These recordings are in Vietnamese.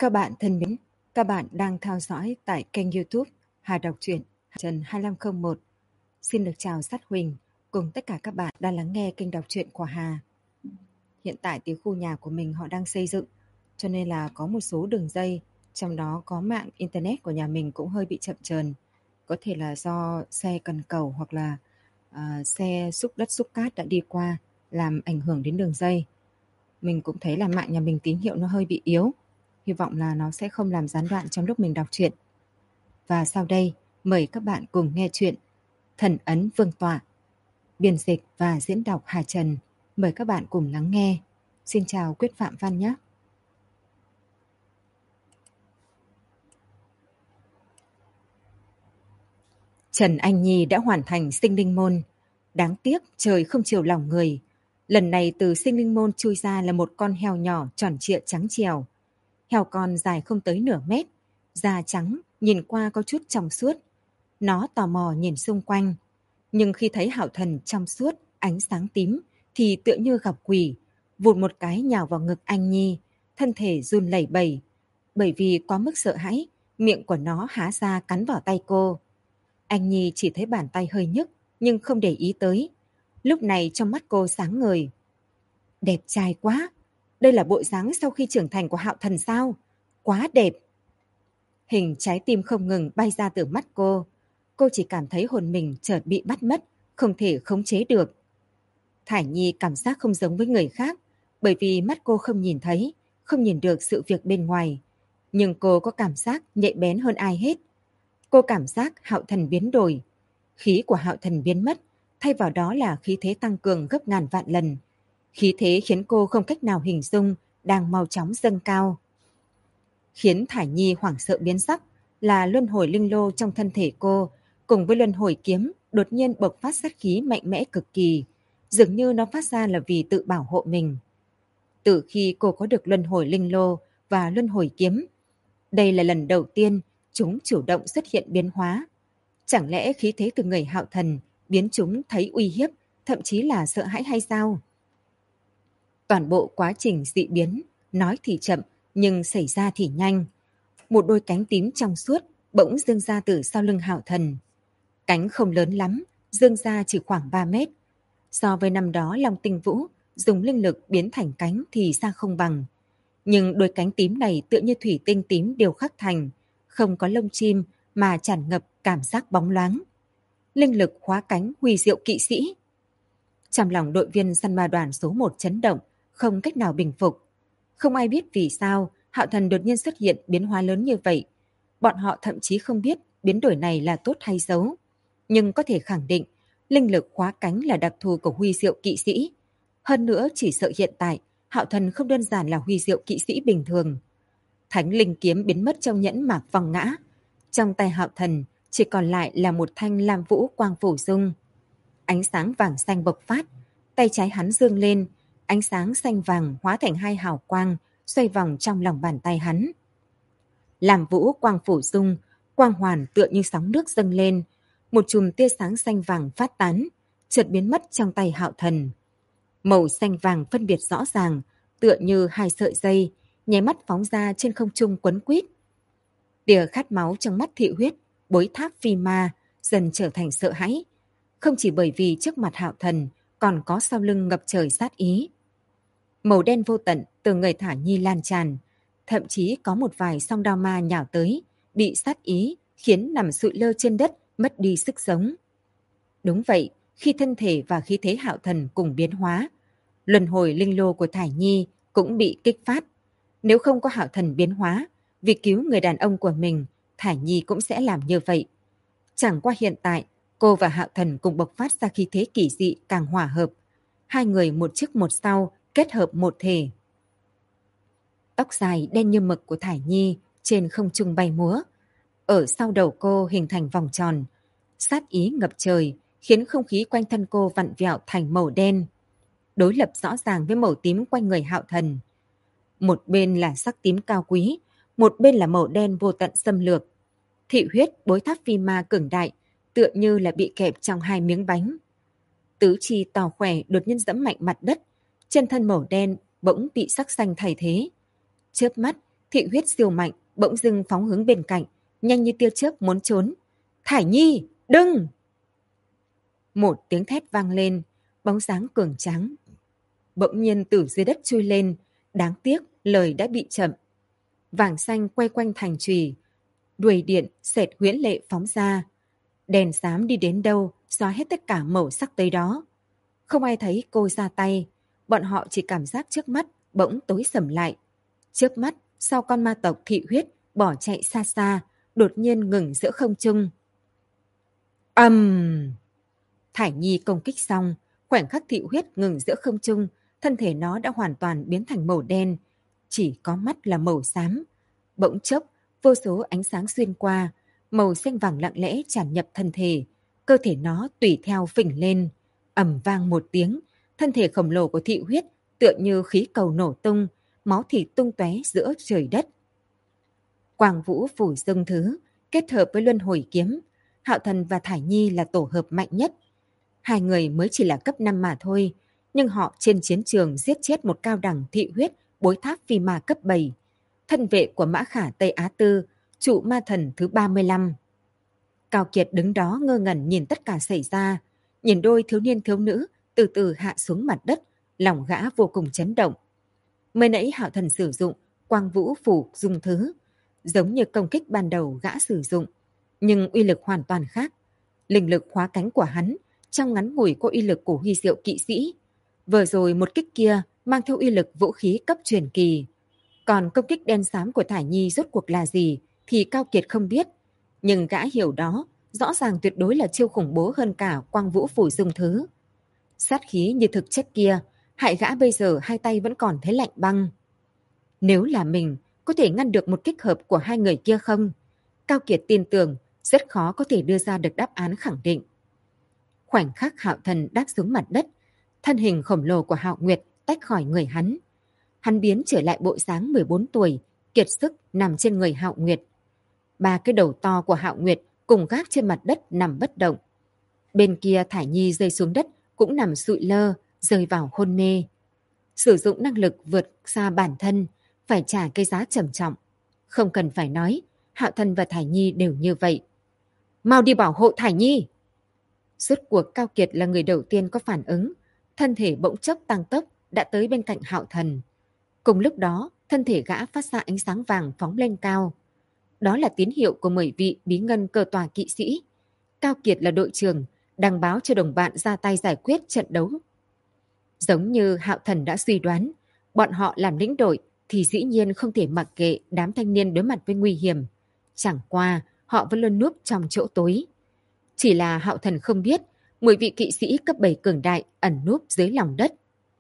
Các bạn thân mến, các bạn đang theo dõi tại kênh YouTube Hà Đọc Truyện Trần 2501. Xin được chào Sát Huỳnh cùng tất cả các bạn đang lắng nghe kênh đọc truyện của Hà. Hiện tại thì khu nhà của mình họ đang xây dựng, cho nên là có một số đường dây, trong đó có mạng Internet của nhà mình cũng hơi bị chậm chờn. Có thể là do xe cần cầu hoặc là xe xúc đất xúc cát đã đi qua làm ảnh hưởng đến đường dây. Mình cũng thấy là mạng nhà mình tín hiệu nó hơi bị yếu. Hy vọng là nó sẽ không làm gián đoạn trong lúc mình đọc truyện. Và sau đây, mời các bạn cùng nghe truyện Thần Ấn Vương Tọa. Biên dịch và diễn đọc Hà Trần. Mời các bạn cùng lắng nghe. Xin chào Quyết Phạm Văn nhé. Trần Anh Nhi đã hoàn thành sinh linh môn. Đáng tiếc trời không chiều lòng người. Lần này từ sinh linh môn chui ra là một con heo nhỏ tròn trịa trắng trèo. Heo con dài không tới nửa mét, da trắng, nhìn qua có chút trong suốt. Nó tò mò nhìn xung quanh, nhưng khi thấy Hạo Thần trong suốt, ánh sáng tím, thì tựa như gặp quỷ, vụt một cái nhào vào ngực Anh Nhi, thân thể run lẩy bẩy. Bởi vì quá mức sợ hãi, miệng của nó há ra cắn vào tay cô. Anh Nhi chỉ thấy bàn tay hơi nhức, nhưng không để ý tới. Lúc này trong mắt cô sáng ngời. Đẹp trai quá! Đây là bộ dáng sau khi trưởng thành của Hạo Thần sao? Quá đẹp! Hình trái tim không ngừng bay ra từ mắt cô. Cô chỉ cảm thấy hồn mình chợt bị bắt mất, không thể khống chế được. Thải Nhi cảm giác không giống với người khác, bởi vì mắt cô không nhìn thấy, không nhìn được sự việc bên ngoài. Nhưng cô có cảm giác nhạy bén hơn ai hết. Cô cảm giác Hạo Thần biến đổi. Khí của Hạo Thần biến mất, thay vào đó là khí thế tăng cường gấp ngàn vạn lần. Khí thế khiến cô không cách nào hình dung đang mau chóng dâng cao. Khiến Thải Nhi hoảng sợ biến sắc là luân hồi linh lô trong thân thể cô cùng với luân hồi kiếm đột nhiên bộc phát sát khí mạnh mẽ cực kỳ, dường như nó phát ra là vì tự bảo hộ mình. Từ khi cô có được luân hồi linh lô và luân hồi kiếm, đây là lần đầu tiên chúng chủ động xuất hiện biến hóa. Chẳng lẽ khí thế từ người Hạo Thần biến chúng thấy uy hiếp, thậm chí là sợ hãi hay sao? Toàn bộ quá trình dị biến, nói thì chậm nhưng xảy ra thì nhanh. Một đôi cánh tím trong suốt bỗng dương ra từ sau lưng Hạo Thần. Cánh không lớn lắm, dương ra chỉ khoảng 3 mét. So với năm đó Long Tinh Vũ dùng linh lực biến thành cánh thì xa không bằng. Nhưng đôi cánh tím này tựa như thủy tinh tím đều khắc thành, không có lông chim mà tràn ngập cảm giác bóng loáng. Linh lực hóa cánh huy diệu kỵ sĩ. Trong lòng đội viên săn ma đoàn số 1 chấn động, không cách nào bình phục. Không ai biết vì sao Hạo Thần đột nhiên xuất hiện biến hóa lớn như vậy. Bọn họ thậm chí không biết biến đổi này là tốt hay xấu. Nhưng có thể khẳng định, linh lực khóa cánh là đặc thù của huy diệu kỵ sĩ. Hơn nữa chỉ sợ hiện tại, Hạo Thần không đơn giản là huy diệu kỵ sĩ bình thường. Thánh linh kiếm biến mất trong nhẫn mạc vòng ngã. Trong tay Hạo Thần chỉ còn lại là một thanh lam vũ quang phủ dung. Ánh sáng vàng xanh bộc phát, tay trái hắn dương lên, ánh sáng xanh vàng hóa thành hai hào quang, xoay vòng trong lòng bàn tay hắn. Làm vũ quang phủ dung, quang hoàn tựa như sóng nước dâng lên, một chùm tia sáng xanh vàng phát tán, chợt biến mất trong tay Hạo Thần. Màu xanh vàng phân biệt rõ ràng, tựa như hai sợi dây, nháy mắt phóng ra trên không trung quấn quýt. Tia khát máu trong mắt Thị Huyết, bối tháp phi ma, dần trở thành sợ hãi. Không chỉ bởi vì trước mặt Hạo Thần còn có sau lưng ngập trời sát ý. Màu đen vô tận từ người Thả Nhi lan tràn, thậm chí có một vài song đao ma nhào tới, bị sát ý khiến nằm sụi lơ trên đất, mất đi sức sống. Đúng vậy, khi thân thể và khí thế Hạo Thần cùng biến hóa, luân hồi linh lô của Thải Nhi cũng bị kích phát. Nếu không có Hạo Thần biến hóa, vì cứu người đàn ông của mình, Thải Nhi cũng sẽ làm như vậy. Chẳng qua hiện tại, cô và Hạo Thần cùng bộc phát ra khí thế kỳ dị càng hòa hợp. Hai người một trước một sau, kết hợp một thể. Tóc dài đen như mực của Thải Nhi trên không trung bay múa. Ở sau đầu cô hình thành vòng tròn. Sát ý ngập trời, khiến không khí quanh thân cô vặn vẹo thành màu đen. Đối lập rõ ràng với màu tím quanh người Hạo Thần. Một bên là sắc tím cao quý, một bên là màu đen vô tận xâm lược. Thị Huyết bối tháp phi ma cường đại, tựa như là bị kẹp trong hai miếng bánh. Tứ chi to khỏe đột nhiên giẫm mạnh mặt đất, chân thân màu đen bỗng bị sắc xanh thay thế. Chớp mắt Thị huyết siêu mạnh, bỗng dưng phóng hướng bên cạnh, nhanh như tia chớp muốn trốn. Thải Nhi, đừng! Một tiếng thét vang lên, bóng dáng cường tráng bỗng nhiên từ dưới đất chui lên, đáng tiếc lời đã bị chậm. Vàng xanh quay quanh thành chùy, đuôi điện xẹt huyễn lệ phóng ra. Đèn xám đi đến đâu, xóa hết tất cả màu sắc tới đó. Không ai thấy cô ra tay, bọn họ chỉ cảm giác trước mắt bỗng tối sầm lại. Trước mắt, sau con ma tộc thị huyết bỏ chạy xa xa, đột nhiên ngừng giữa không trung. Thải Nhi công kích xong, khoảnh khắc thị huyết ngừng giữa không trung, thân thể nó đã hoàn toàn biến thành màu đen, chỉ có mắt là màu xám. Bỗng chốc, vô số ánh sáng xuyên qua, màu xanh vàng lặng lẽ tràn nhập thân thể, cơ thể nó tùy theo phình lên, ầm vang một tiếng, thân thể khổng lồ của thị huyết tựa như khí cầu nổ tung, máu thịt tung tóe giữa trời đất. Quang Vũ phủ dâng thứ, kết hợp với luân hồi kiếm, Hạo Thần và Thải Nhi là tổ hợp mạnh nhất. Hai người mới chỉ là cấp 5 mà thôi, nhưng họ trên chiến trường giết chết một cao đẳng thị huyết bối tháp phi ma cấp 7, thân vệ của Mã Khả Tây Á Tư, trụ ma thần thứ 35. Cao Kiệt đứng đó ngơ ngẩn nhìn tất cả xảy ra, nhìn đôi thiếu niên thiếu nữ từ từ hạ xuống mặt đất, lòng gã vô cùng chấn động. Mới nãy Hạo Thần sử dụng Quang Vũ phủ dung thứ, giống như công kích ban đầu gã sử dụng, nhưng uy lực hoàn toàn khác. Linh lực khóa cánh của hắn trong ngắn ngủi có uy lực của huy diệu kỵ sĩ. Vừa rồi một kích kia mang theo uy lực vũ khí cấp truyền kỳ. Còn công kích đen xám của Thải Nhi rốt cuộc là gì thì Cao Kiệt không biết. Nhưng gã hiểu đó, rõ ràng tuyệt đối là chiêu khủng bố hơn cả Quang Vũ phủ dung thứ. Sát khí như thực chất kia, hại gã bây giờ hai tay vẫn còn thấy lạnh băng. Nếu là mình, có thể ngăn được một kích hợp của hai người kia không? Cao Kiệt tin tưởng, rất khó có thể đưa ra được đáp án khẳng định. Khoảnh khắc Hạo Thần đáp xuống mặt đất, thân hình khổng lồ của Hạo Nguyệt tách khỏi người hắn. Hắn biến trở lại bộ dáng 14 tuổi, kiệt sức nằm trên người Hạo Nguyệt. Ba cái đầu to của Hạo Nguyệt cùng gác trên mặt đất nằm bất động. Bên kia Thải Nhi rơi xuống đất cũng nằm sụi lơ, rơi vào hôn mê. Sử dụng năng lực vượt xa bản thân, phải trả cái giá trầm trọng. Không cần phải nói, Hạo Thần và Thải Nhi đều như vậy. Mau đi bảo hộ Thải Nhi! Rốt cuộc Cao Kiệt là người đầu tiên có phản ứng, thân thể bỗng chốc tăng tốc đã tới bên cạnh Hạo Thần. Cùng lúc đó, thân thể gã phát ra ánh sáng vàng phóng lên cao. Đó là tín hiệu của 10 vị bí ngân cơ tòa kỵ sĩ. Cao Kiệt là đội trưởng, đang báo cho đồng bạn ra tay giải quyết trận đấu. Giống như Hạo Thần đã suy đoán, bọn họ làm lĩnh đội thì dĩ nhiên không thể mặc kệ đám thanh niên đối mặt với nguy hiểm. Chẳng qua, họ vẫn luôn núp trong chỗ tối. Chỉ là Hạo Thần không biết, 10 vị kỵ sĩ cấp 7 cường đại ẩn núp dưới lòng đất.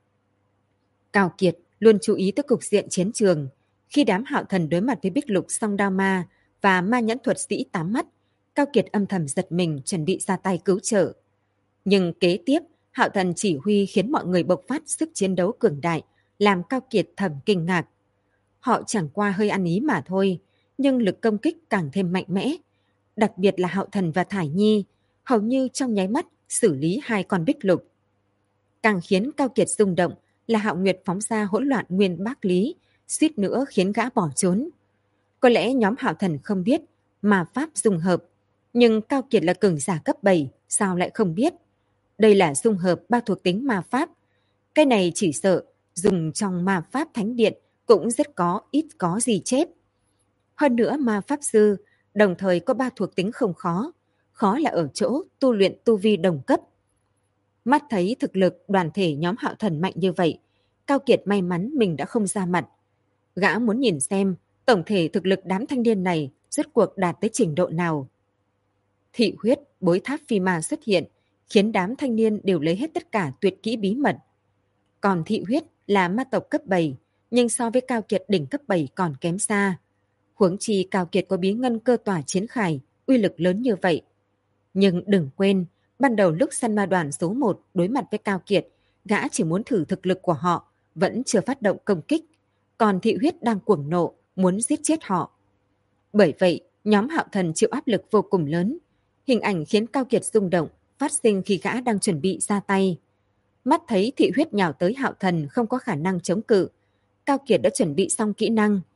Cao Kiệt luôn chú ý tới cục diện chiến trường. Khi đám Hạo Thần đối mặt với Bích Lục Song Đao Ma và ma nhãn thuật sĩ tám mắt, Cao Kiệt âm thầm giật mình chuẩn bị ra tay cứu trợ. Nhưng kế tiếp, Hạo Thần chỉ huy khiến mọi người bộc phát sức chiến đấu cường đại, làm Cao Kiệt thầm kinh ngạc. Họ chẳng qua hơi ăn ý mà thôi, nhưng lực công kích càng thêm mạnh mẽ. Đặc biệt là Hạo Thần và Thải Nhi, hầu như trong nháy mắt xử lý hai con Bích Lục. Càng khiến Cao Kiệt rung động là Hạo Nguyệt phóng ra hỗn loạn nguyên bác lý, suýt nữa khiến gã bỏ trốn. Có lẽ nhóm Hạo Thần không biết mà pháp dung hợp, nhưng Cao Kiệt là cường giả cấp 7, sao lại không biết? Đây là dung hợp ba thuộc tính ma pháp. Cái này chỉ sợ dùng trong ma pháp thánh điện cũng rất ít có gì chép. Hơn nữa ma pháp sư đồng thời có ba thuộc tính không khó. Khó là ở chỗ tu luyện tu vi đồng cấp. Mắt thấy thực lực đoàn thể nhóm Hạo Thần mạnh như vậy, Cao Kiệt may mắn mình đã không ra mặt. Gã muốn nhìn xem tổng thể thực lực đám thanh niên này rốt cuộc đạt tới trình độ nào. Thị huyết bối tháp phi ma xuất hiện, khiến đám thanh niên đều lấy hết tất cả tuyệt kỹ bí mật. Còn thị huyết là ma tộc cấp 7, nhưng so với Cao Kiệt đỉnh cấp 7 còn kém xa. Huống chi Cao Kiệt có bí ngân cơ tỏa chiến khải, uy lực lớn như vậy. Nhưng đừng quên, ban đầu lúc săn ma đoàn số 1 đối mặt với Cao Kiệt, gã chỉ muốn thử thực lực của họ, vẫn chưa phát động công kích. Còn thị huyết đang cuồng nộ, muốn giết chết họ. Bởi vậy, nhóm Hạo Thần chịu áp lực vô cùng lớn. Hình ảnh khiến Cao Kiệt rung động, phát sinh khi gã đang chuẩn bị ra tay. Mắt thấy thị huyết nhào tới Hạo Thần không có khả năng chống cự. Cao Kiệt đã chuẩn bị xong kỹ năng.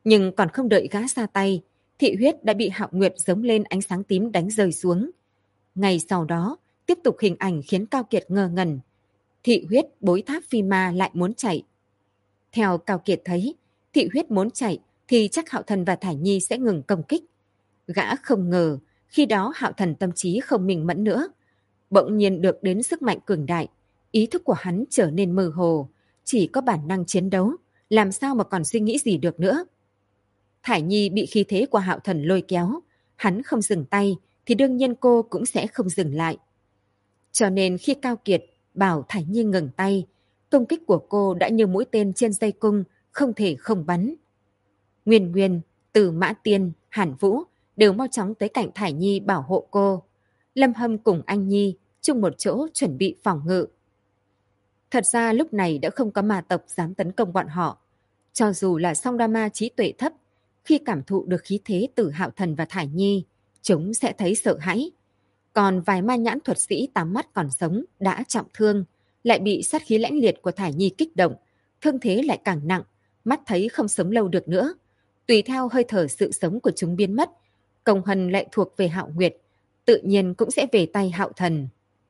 Nhưng còn không đợi gã ra tay, thị huyết đã bị Hạo Nguyệt giống lên ánh sáng tím đánh rơi xuống. Ngay sau đó, tiếp tục hình ảnh khiến Cao Kiệt ngơ ngẩn. Thị huyết bối tháp phi ma lại muốn chạy. Theo Cao Kiệt thấy, thị huyết muốn chạy thì chắc Hạo Thần và Thải Nhi sẽ ngừng công kích. Gã không ngờ, khi đó Hạo Thần tâm trí không minh mẫn nữa. Bỗng nhiên được đến sức mạnh cường đại, ý thức của hắn trở nên mơ hồ, chỉ có bản năng chiến đấu, làm sao mà còn suy nghĩ gì được nữa. Thải Nhi bị khí thế của Hạo Thần lôi kéo, hắn không dừng tay thì đương nhiên cô cũng sẽ không dừng lại. Cho nên khi Cao Kiệt bảo Thải Nhi ngừng tay, công kích của cô đã như mũi tên trên dây cung, không thể không bắn. Nguyên Nguyên, Từ Mã Tiên, Hàn Vũ đều mau chóng tới cạnh Thải Nhi bảo hộ cô. Lâm Hâm cùng anh Nhi chung một chỗ chuẩn bị phòng ngự. Thật ra lúc này đã không có ma tộc dám tấn công bọn họ. Cho dù là song đa ma trí tuệ thấp, khi cảm thụ được khí thế từ Hạo Thần và Thải Nhi, chúng sẽ thấy sợ hãi. Còn vài ma nhãn thuật sĩ tám mắt còn sống đã trọng thương, lại bị sát khí lãnh liệt của Thải Nhi kích động, thương thế lại càng nặng, mắt thấy không sống lâu được nữa. Tùy theo hơi thở sự sống của chúng biến mất, công hân lại thuộc về Hạo Nguyệt, tự nhiên cũng sẽ về tay Hạo Thần.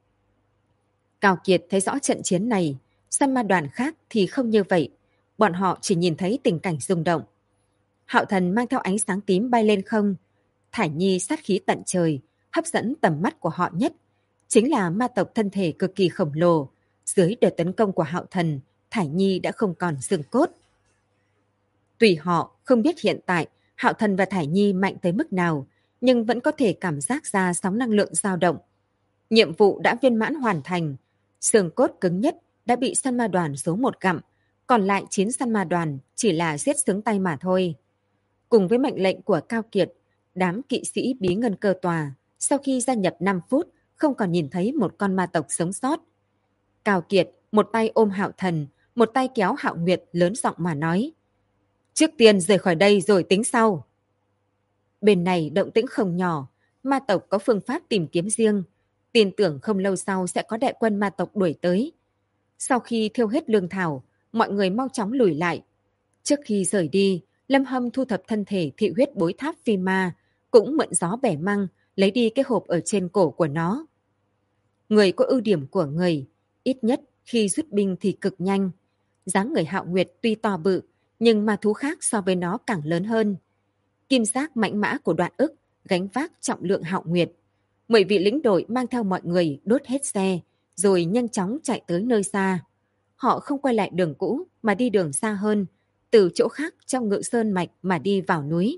Cao Kiệt thấy rõ trận chiến này, săn ma đoàn khác thì không như vậy, bọn họ chỉ nhìn thấy tình cảnh rung động. Hạo Thần mang theo ánh sáng tím bay lên không, Thải Nhi sát khí tận trời, hấp dẫn tầm mắt của họ nhất, chính là ma tộc thân thể cực kỳ khổng lồ. Dưới đợt tấn công của Hạo Thần, Thải Nhi đã không còn xương cốt. Tùy họ không biết hiện tại Hạo Thần và Thải Nhi mạnh tới mức nào, nhưng vẫn có thể cảm giác ra sóng năng lượng dao động. Nhiệm vụ đã viên mãn hoàn thành, xương cốt cứng nhất đã bị săn ma đoàn số 1 gặm, còn lại 9 săn ma đoàn chỉ là giết sướng tay mà thôi. Cùng với mệnh lệnh của Cao Kiệt, đám kỵ sĩ bí ngân cơ tòa sau khi gia nhập 5 phút không còn nhìn thấy một con ma tộc sống sót. Cao Kiệt một tay ôm Hạo Thần, một tay kéo Hạo Nguyệt lớn giọng mà nói: trước tiên rời khỏi đây rồi tính sau. Bên này động tĩnh không nhỏ, ma tộc có phương pháp tìm kiếm riêng, tin tưởng không lâu sau sẽ có đại quân ma tộc đuổi tới. Sau khi thiêu hết lương thảo, mọi người mau chóng lùi lại. Trước khi rời đi, Lâm Hâm thu thập thân thể thị huyết bối tháp phi ma, cũng mượn gió bẻ măng, lấy đi cái hộp ở trên cổ của nó. Người có ưu điểm của người, ít nhất khi rút binh thì cực nhanh. Dáng người Hạo Nguyệt tuy to bự, nhưng ma thú khác so với nó càng lớn hơn. Kim giác mạnh mã của Đoạn Ức gánh vác trọng lượng Hạo Nguyệt. 10 vị lĩnh đội mang theo mọi người đốt hết xe, rồi nhanh chóng chạy tới nơi xa. Họ không quay lại đường cũ mà đi đường xa hơn, từ chỗ khác trong Ngự Sơn Mạch mà đi vào núi.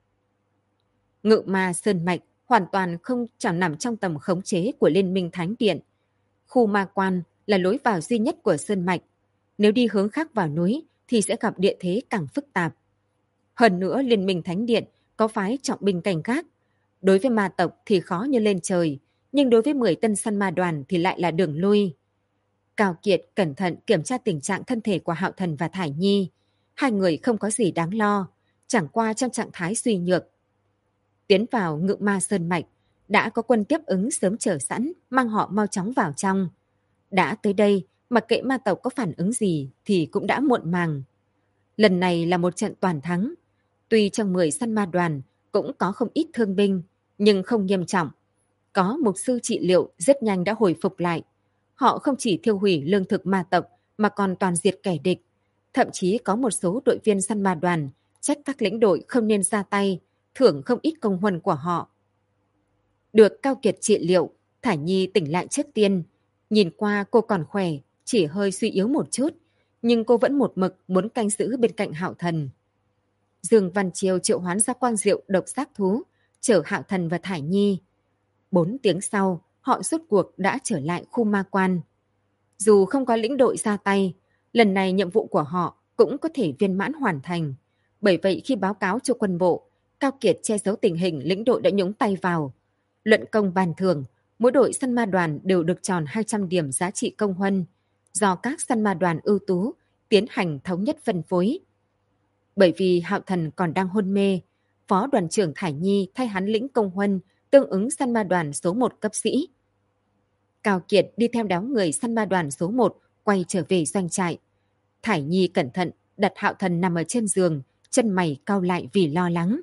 Ngự Ma Sơn Mạch hoàn toàn không chẳng nằm trong tầm khống chế của Liên minh Thánh Điện. Khu ma quan là lối vào duy nhất của Sơn Mạch. Nếu đi hướng khác vào núi thì sẽ gặp địa thế càng phức tạp. Hơn nữa Liên minh Thánh Điện có phái trọng binh canh gác. Đối với ma tộc thì khó như lên trời, nhưng đối với 10 tân săn ma đoàn thì lại là đường lui. Cao Kiệt cẩn thận kiểm tra tình trạng thân thể của Hạo Thần và Thải Nhi. Hai người không có gì đáng lo, chẳng qua trong trạng thái suy nhược. Tiến vào Ngự Ma Sơn Mạch, đã có quân tiếp ứng sớm chờ sẵn, mang họ mau chóng vào trong. Đã tới đây, mặc kệ ma tộc có phản ứng gì thì cũng đã muộn màng. Lần này là một trận toàn thắng. Tuy trong 10 săn ma đoàn cũng có không ít thương binh, nhưng không nghiêm trọng. Có mục sư trị liệu rất nhanh đã hồi phục lại. Họ không chỉ thiêu hủy lương thực ma tộc mà còn toàn diệt kẻ địch. Thậm chí có một số đội viên săn ma đoàn trách các lĩnh đội không nên ra tay, thưởng không ít công huân của họ. Được Cao Kiệt trị liệu, Thải Nhi tỉnh lại trước tiên. Nhìn qua cô còn khỏe, chỉ hơi suy yếu một chút, nhưng cô vẫn một mực muốn canh giữ bên cạnh Hạo Thần. Dương Văn Chiêu triệu hoán ra quang diệu độc giác thú, chở Hạo Thần và Thải Nhi. 4 tiếng sau, họ rốt cuộc đã trở lại khu ma quan. Dù không có lĩnh đội ra tay, lần này nhiệm vụ của họ cũng có thể viên mãn hoàn thành. Bởi vậy khi báo cáo cho quân bộ, Cao Kiệt che giấu tình hình lĩnh đội đã nhúng tay vào. Luận công bàn thưởng, mỗi đội săn ma đoàn đều được tròn 200 điểm giá trị công huân, do các săn ma đoàn ưu tú tiến hành thống nhất phân phối. Bởi vì Hạo Thần còn đang hôn mê, Phó đoàn trưởng Thải Nhi thay hắn lĩnh công huân tương ứng săn ma đoàn số 1 cấp sĩ. Cao Kiệt đi theo đám người săn ma đoàn số 1 quay trở về doanh trại. Thải Nhi cẩn thận đặt Hạo Thần nằm ở trên giường, chân mày cau lại vì lo lắng.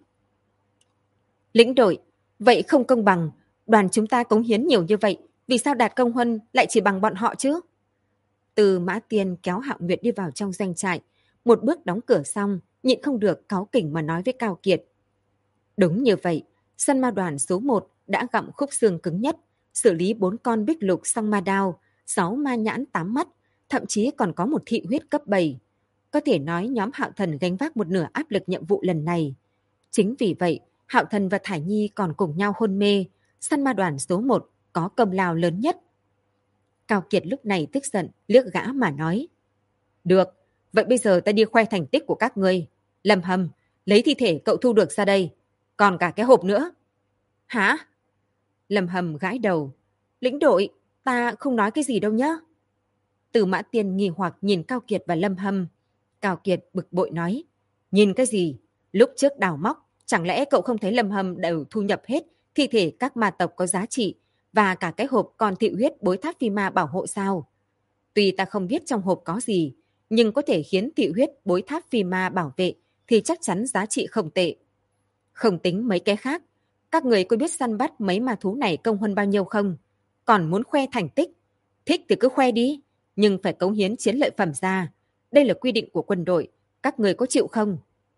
Lĩnh đội, vậy không công bằng, đoàn chúng ta cống hiến nhiều như vậy, vì sao đạt công huân lại chỉ bằng bọn họ chứ? Từ Mã Tiên kéo Hạo Nguyệt đi vào trong doanh trại, một bước đóng cửa xong, nhịn không được cáu kỉnh mà nói với Cao Kiệt. Đúng như vậy, săn ma đoàn số 1 đã gặm khúc xương cứng nhất, xử lý 4 con bích lục song ma đao, 6 ma nhãn 8 mắt, thậm chí còn có một thị huyết cấp 7. Có thể nói nhóm Hạo Thần gánh vác một nửa áp lực nhiệm vụ lần này. Chính vì vậy, Hạo Thần và Thải Nhi còn cùng nhau hôn mê, săn ma đoàn số 1 có công lao lớn nhất. Cao Kiệt lúc này tức giận, liếc gã mà nói. Được, vậy bây giờ ta đi khoe thành tích của các ngươi. Lâm Hâm, lấy thi thể cậu thu được ra đây. Còn cả cái hộp nữa. Hả? Lâm Hâm gãi đầu. Lĩnh đội, ta không nói cái gì đâu nhá. Từ Mã Tiên nghi hoặc nhìn Cao Kiệt và Lâm Hâm. Cao Kiệt bực bội nói. Nhìn cái gì? Lúc trước đào móc, chẳng lẽ cậu không thấy Lâm Hâm đều thu nhập hết thi thể các ma tộc có giá trị và cả cái hộp còn thị huyết bối tháp phi ma bảo hộ sao? Tuy ta không biết trong hộp có gì, nhưng có thể khiến thị huyết bối tháp phi ma bảo vệ thì chắc chắn giá trị không tệ. Không tính mấy cái khác, các người có biết săn bắt mấy ma thú này công huân bao nhiêu không? Còn muốn khoe thành tích? Thích thì cứ khoe đi, nhưng phải cống hiến chiến lợi phẩm ra. Đây là quy định của quân đội, các người có chịu không?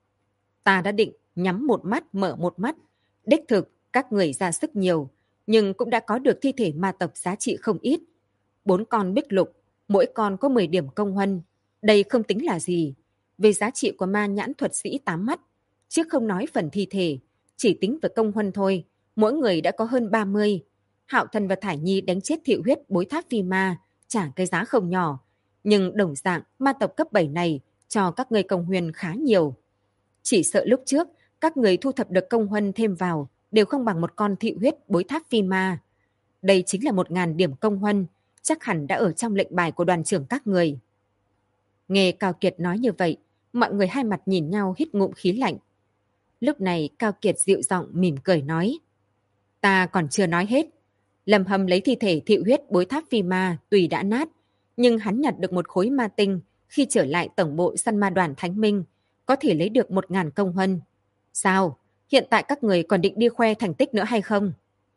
Ta đã định nhắm một mắt mở một mắt. Đích thực, các người ra sức nhiều, nhưng cũng đã có được thi thể ma tộc giá trị không ít. 4 con bích lục, mỗi con có 10 điểm công huân. Đây không tính là gì. Về giá trị của ma nhãn thuật sĩ 8 mắt, chứ không nói phần thi thể, chỉ tính về công huân thôi, mỗi người đã có hơn 30. Hạo Thần và Thải Nhi đánh chết thị huyết bối tháp phi ma, trả cái giá không nhỏ. Nhưng đồng dạng, ma tộc cấp 7 này cho các người công huyền khá nhiều. Chỉ sợ lúc trước, các người thu thập được công huân thêm vào đều không bằng một con thị huyết bối tháp phi ma. Đây chính là 1.000 điểm công huân, chắc hẳn đã ở trong lệnh bài của đoàn trưởng các người. Nghe Cao Kiệt nói như vậy, mọi người hai mặt nhìn nhau hít ngụm khí lạnh. Lúc này Cao Kiệt dịu giọng mỉm cười nói. Ta còn chưa nói hết. Lâm Hâm lấy thi thể thị huyết bối tháp phi ma tùy đã nát, nhưng hắn nhặt được một khối ma tinh khi trở lại tổng bộ săn ma đoàn Thánh Minh, có thể lấy được 1.000 công huân. Sao? Hiện tại các người còn định đi khoe thành tích nữa hay không?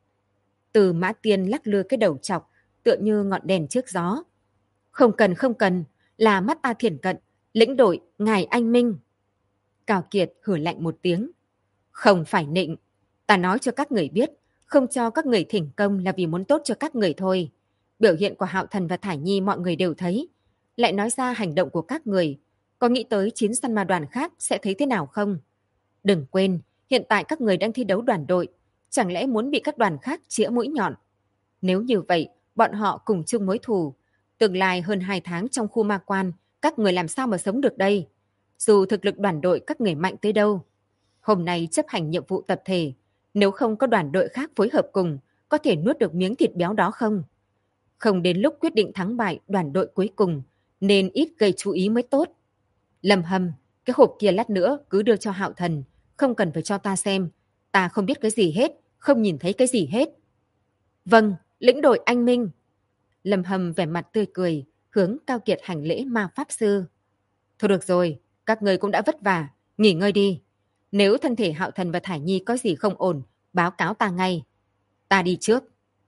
Từ Mã Tiên lắc lư cái đầu chọc, tựa như ngọn đèn trước gió. Không cần, là mắt ta thiển cận, lĩnh đội, ngài anh minh. Cao Kiệt hử lạnh một tiếng. Không phải nịnh, ta nói cho các người biết, không cho các người thỉnh công là vì muốn tốt cho các người thôi. Biểu hiện của Hạo Thần và Thải Nhi mọi người đều thấy. Lại nói ra hành động của các người, có nghĩ tới 9 săn ma đoàn khác sẽ thấy thế nào không? Đừng quên, hiện tại các người đang thi đấu đoàn đội, chẳng lẽ muốn bị các đoàn khác chĩa mũi nhọn? Nếu như vậy, bọn họ cùng chung mối thù. Tương lai hơn 2 tháng trong khu ma quan, các người làm sao mà sống được đây? Dù thực lực đoàn đội các người mạnh tới đâu. Hôm nay chấp hành nhiệm vụ tập thể, nếu không có đoàn đội khác phối hợp cùng, có thể nuốt được miếng thịt béo đó không? Không đến lúc quyết định thắng bại đoàn đội cuối cùng, nên ít gây chú ý mới tốt. Lâm Hâm, cái hộp kia lát nữa cứ đưa cho Hạo Thần, không cần phải cho ta xem. Ta không biết cái gì hết, không nhìn thấy cái gì hết. Vâng, lĩnh đội anh Minh. Lâm Hâm vẻ mặt tươi cười, hướng Cao Kiệt hành lễ ma pháp sư. Thôi được rồi, các người cũng đã vất vả, nghỉ ngơi đi. Nếu thân thể Hạo Thần và Thải Nhi có gì không ổn, báo cáo ta ngay. Ta đi trước.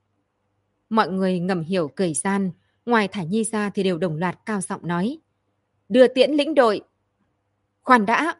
Mọi người ngầm hiểu cười gian, ngoài Thải Nhi ra thì đều đồng loạt cao giọng nói. Đưa tiễn lĩnh đội. Khoan đã.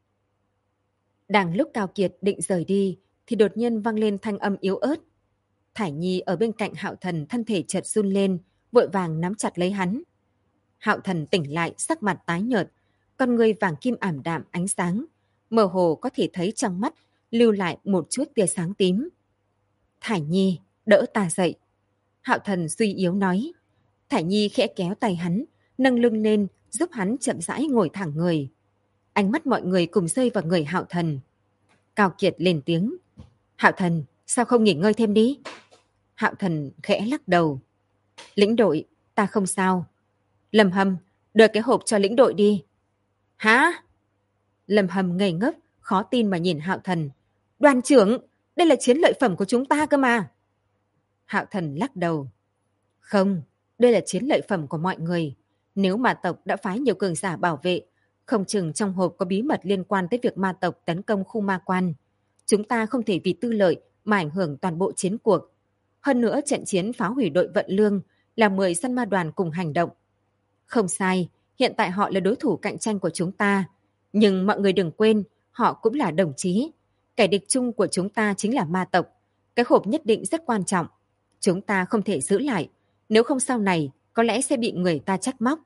Đang lúc Cao Kiệt định rời đi, thì đột nhiên vang lên thanh âm yếu ớt. Thải Nhi ở bên cạnh Hạo Thần thân thể chợt run lên, vội vàng nắm chặt lấy hắn. Hạo Thần tỉnh lại sắc mặt tái nhợt, con người vàng kim ảm đạm ánh sáng, mơ hồ có thể thấy trong mắt lưu lại một chút tia sáng tím. Thải Nhi, đỡ ta dậy. Hạo Thần suy yếu nói. Thải Nhi khẽ kéo tay hắn, nâng lưng lên giúp hắn chậm rãi ngồi thẳng người. Ánh mắt mọi người cùng rơi vào người Hạo Thần. Cao Kiệt lên tiếng. Hạo Thần, sao không nghỉ ngơi thêm đi? Hạo Thần khẽ lắc đầu. Lĩnh đội, ta không sao. Lâm Hâm, đưa cái hộp cho lĩnh đội đi. Hả? Lâm Hâm ngây ngốc, khó tin mà nhìn Hạo Thần. Đoàn trưởng, đây là chiến lợi phẩm của chúng ta cơ mà. Hạo Thần lắc đầu. Không, đây là chiến lợi phẩm của mọi người. Nếu mà tộc đã phái nhiều cường giả bảo vệ, Không chừng trong hộp có bí mật liên quan tới việc ma tộc tấn công khu ma quan. Chúng ta không thể vì tư lợi mà ảnh hưởng toàn bộ chiến cuộc. Hơn nữa trận chiến phá hủy đội vận lương là 10 săn ma đoàn cùng hành động. Không sai, hiện tại họ là đối thủ cạnh tranh của chúng ta. Nhưng mọi người đừng quên, họ cũng là đồng chí. Kẻ địch chung của chúng ta chính là ma tộc. Cái hộp nhất định rất quan trọng. Chúng ta không thể giữ lại. Nếu không sau này, có lẽ sẽ bị người ta trách móc.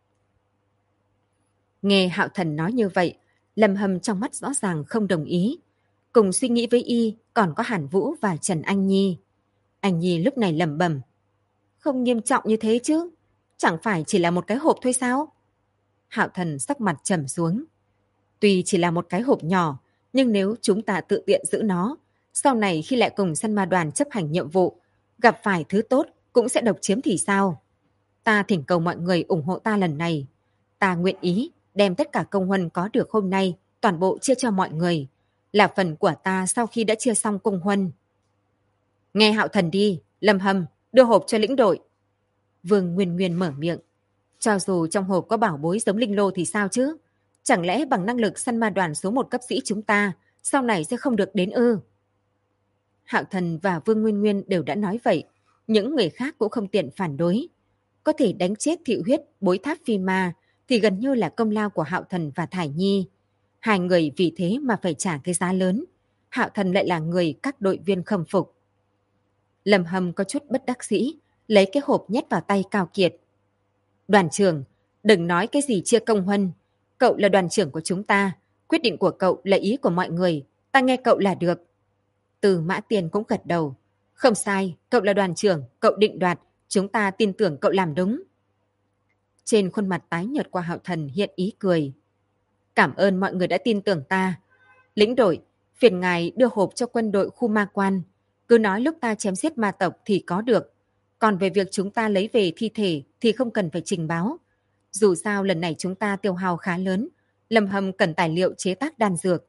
Nghe Hạo Thần nói như vậy, Lâm Hâm trong mắt rõ ràng không đồng ý. Cùng suy nghĩ với y còn có Hàn Vũ và Trần Anh Nhi. Anh Nhi lúc này lẩm bẩm. Không nghiêm trọng như thế chứ. Chẳng phải chỉ là một cái hộp thôi sao? Hạo Thần sắc mặt trầm xuống. Tuy chỉ là một cái hộp nhỏ, nhưng nếu chúng ta tự tiện giữ nó, sau này khi lại cùng săn ma đoàn chấp hành nhiệm vụ, gặp phải thứ tốt cũng sẽ độc chiếm thì sao? Ta thỉnh cầu mọi người ủng hộ ta lần này. Ta nguyện ý đem tất cả công huân có được hôm nay toàn bộ chia cho mọi người, là phần của ta sau khi đã chia xong công huân. Nghe Hạo Thần đi, Lâm Hâm, đưa hộp cho lĩnh đội. Vương Nguyên Nguyên mở miệng. Cho dù trong hộp có bảo bối giống linh lô thì sao chứ? Chẳng lẽ bằng năng lực săn ma đoàn số 1 cấp sĩ chúng ta, sau này sẽ không được đến ư? Hạo Thần và Vương Nguyên Nguyên đều đã nói vậy, những người khác cũng không tiện phản đối. Có thể đánh chết Thị Huyết, Bối Tháp Phi Ma thì gần như là công lao của Hạo Thần và Thải Nhi. Hai người vì thế mà phải trả cái giá lớn. Hạo Thần lại là người các đội viên khâm phục. Lâm Hâm có chút bất đắc dĩ, lấy cái hộp nhét vào tay Cao Kiệt. Đoàn trưởng, đừng nói cái gì chia công huân. Cậu là đoàn trưởng của chúng ta. Quyết định của cậu là ý của mọi người. Ta nghe cậu là được. Từ Mã Tiên cũng gật đầu. Không sai, cậu là đoàn trưởng, cậu định đoạt. Chúng ta tin tưởng cậu làm đúng. Trên khuôn mặt tái nhợt của Hạo Thần hiện ý cười. Cảm ơn mọi người đã tin tưởng ta. Lĩnh đội, phiền ngài đưa hộp cho quân đội khu ma quan. Cứ nói lúc ta chém giết ma tộc thì có được. Còn về việc chúng ta lấy về thi thể thì không cần phải trình báo. Dù sao lần này chúng ta tiêu hao khá lớn. Lâm Hâm cần tài liệu chế tác đan dược.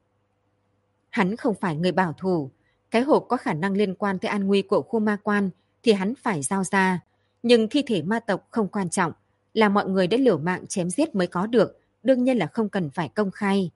Hắn không phải người bảo thủ. Cái hộp có khả năng liên quan tới an nguy của khu ma quan thì hắn phải giao ra. Nhưng thi thể ma tộc không quan trọng. Là mọi người đã liều mạng chém giết mới có được. Đương nhiên là không cần phải công khai.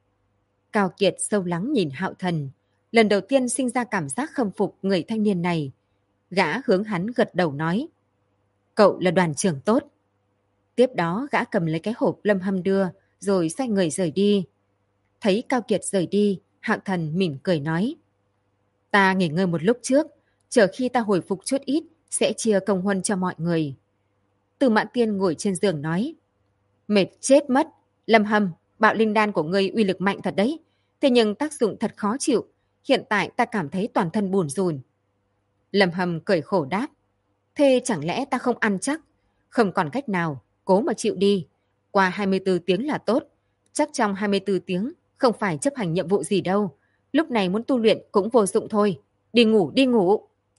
Cao Kiệt sâu lắng nhìn Hạo Thần. Lần đầu tiên sinh ra cảm giác khâm phục người thanh niên này. Gã hướng hắn gật đầu nói. Cậu là đoàn trưởng tốt. Tiếp đó gã cầm lấy cái hộp Lâm Hâm đưa, rồi xoay người rời đi. Thấy Cao Kiệt rời đi, Hạo Thần mỉm cười nói. Ta nghỉ ngơi một lúc trước, chờ khi ta hồi phục chút ít, sẽ chia công huân cho mọi người. Từ Mã Tiên ngồi trên giường nói. Mệt chết mất, Lâm Hâm, bạo linh đan của ngươi uy lực mạnh thật đấy. Thế nhưng tác dụng thật khó chịu, hiện tại ta cảm thấy toàn thân bủn rủn. Lâm Hâm cười khổ đáp. Thế chẳng lẽ ta không ăn chắc? Không còn cách nào, cố mà chịu đi. Qua 24 tiếng là tốt. Chắc trong 24 tiếng không phải chấp hành nhiệm vụ gì đâu. Lúc này muốn tu luyện cũng vô dụng thôi. Đi ngủ, đi ngủ.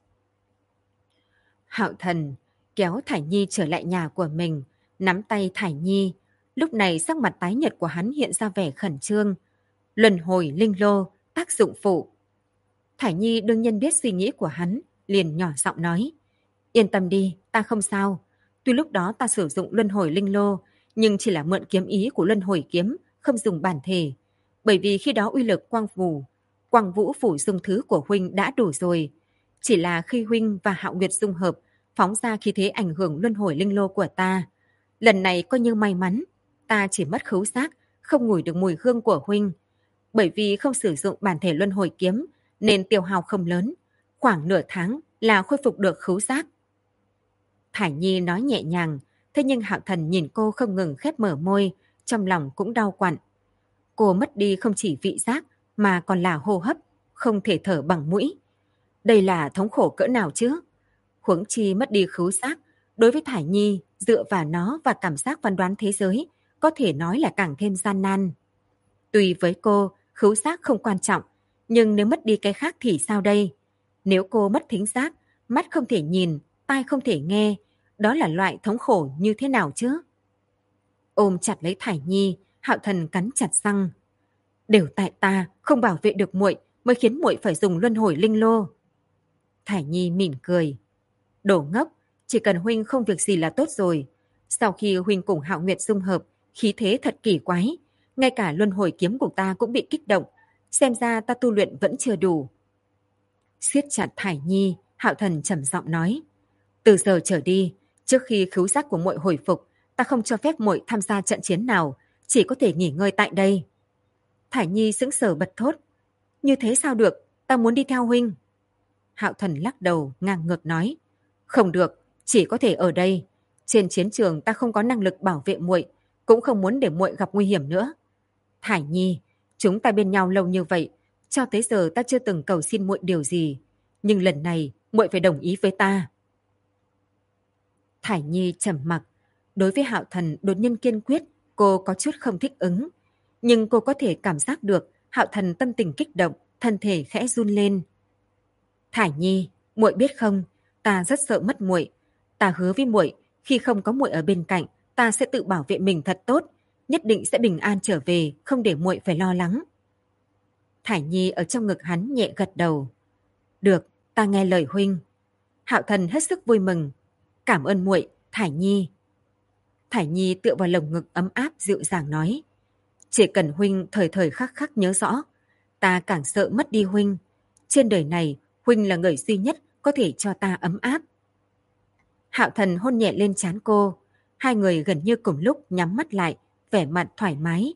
Hạo Thần kéo Thải Nhi trở lại nhà của mình, nắm tay Thải Nhi. Lúc này sắc mặt tái nhợt của hắn hiện ra vẻ khẩn trương. Luân hồi linh lô, tác dụng phụ. Thải Nhi đương nhiên biết suy nghĩ của hắn, liền nhỏ giọng nói. Yên tâm đi, ta không sao. Tuy lúc đó ta sử dụng luân hồi linh lô, nhưng chỉ là mượn kiếm ý của luân hồi kiếm, không dùng bản thể. Bởi vì khi đó uy lực quang vũ phủ dung thứ của huynh đã đủ rồi. Chỉ là khi huynh và Hạo Nguyệt dung hợp, phóng ra khí thế ảnh hưởng luân hồi linh lô của ta. Lần này coi như may mắn, ta chỉ mất khứu giác, không ngửi được mùi hương của huynh. Bởi vì không sử dụng bản thể luân hồi kiếm, nên tiêu hao không lớn. Khoảng nửa tháng là khôi phục được khứu giác. Thải Nhi nói nhẹ nhàng, thế nhưng Hạo Thần nhìn cô không ngừng khép mở môi, trong lòng cũng đau quặn. Cô mất đi không chỉ vị giác, mà còn là hô hấp, không thể thở bằng mũi. Đây là thống khổ cỡ nào chứ? Huống chi mất đi khứu giác, đối với Thải Nhi, dựa vào nó và cảm giác phán đoán thế giới, có thể nói là càng thêm gian nan. Tuy với cô, khứu giác không quan trọng, nhưng nếu mất đi cái khác thì sao đây? Nếu cô mất thính giác, mắt không thể nhìn, tai không thể nghe, đó là loại thống khổ như thế nào chứ? Ôm chặt lấy Thải Nhi, Hạo Thần cắn chặt răng. Đều tại ta không bảo vệ được muội mới khiến muội phải dùng luân hồi linh lô. Thải Nhi mỉm cười. Đồ ngốc, chỉ cần huynh không việc gì là tốt rồi. Sau khi huynh cùng Hạo Nguyệt dung hợp, khí thế thật kỳ quái, Ngay cả luân hồi kiếm của ta cũng bị kích động, xem ra ta tu luyện vẫn chưa đủ. Siết chặt Thải Nhi, Hạo Thần trầm giọng nói, từ giờ trở đi, trước khi khứu giác của muội hồi phục, ta không cho phép muội tham gia trận chiến nào, chỉ có thể nghỉ ngơi tại đây. Thải Nhi sững sờ bật thốt, như thế sao được, ta muốn đi theo huynh. Hạo Thần lắc đầu ngang ngược nói, không được, chỉ có thể ở đây. Trên chiến trường ta không có năng lực bảo vệ muội, cũng không muốn để muội gặp nguy hiểm nữa. Thải Nhi, chúng ta bên nhau lâu như vậy, cho tới giờ ta chưa từng cầu xin muội điều gì, nhưng lần này muội phải đồng ý với ta. Thải Nhi trầm mặc, đối với Hạo Thần đột nhiên kiên quyết, cô có chút không thích ứng, nhưng cô có thể cảm giác được Hạo Thần tâm tình kích động, thân thể khẽ run lên. Thải Nhi, muội biết không, ta rất sợ mất muội. Ta hứa với muội, khi không có muội ở bên cạnh, ta sẽ tự bảo vệ mình thật tốt, nhất định sẽ bình an trở về, không để muội phải lo lắng. Thải Nhi ở trong ngực hắn nhẹ gật đầu. Được, ta nghe lời huynh. Hạo Thần hết sức vui mừng. Cảm ơn muội, Thải Nhi. Thải Nhi tựa vào lồng ngực ấm áp dịu dàng nói. Chỉ cần huynh thời thời khắc khắc nhớ rõ, ta càng sợ mất đi huynh. Trên đời này, huynh là người duy nhất có thể cho ta ấm áp. Hạo Thần hôn nhẹ lên trán cô. Hai người gần như cùng lúc nhắm mắt lại, vẻ mặt thoải mái.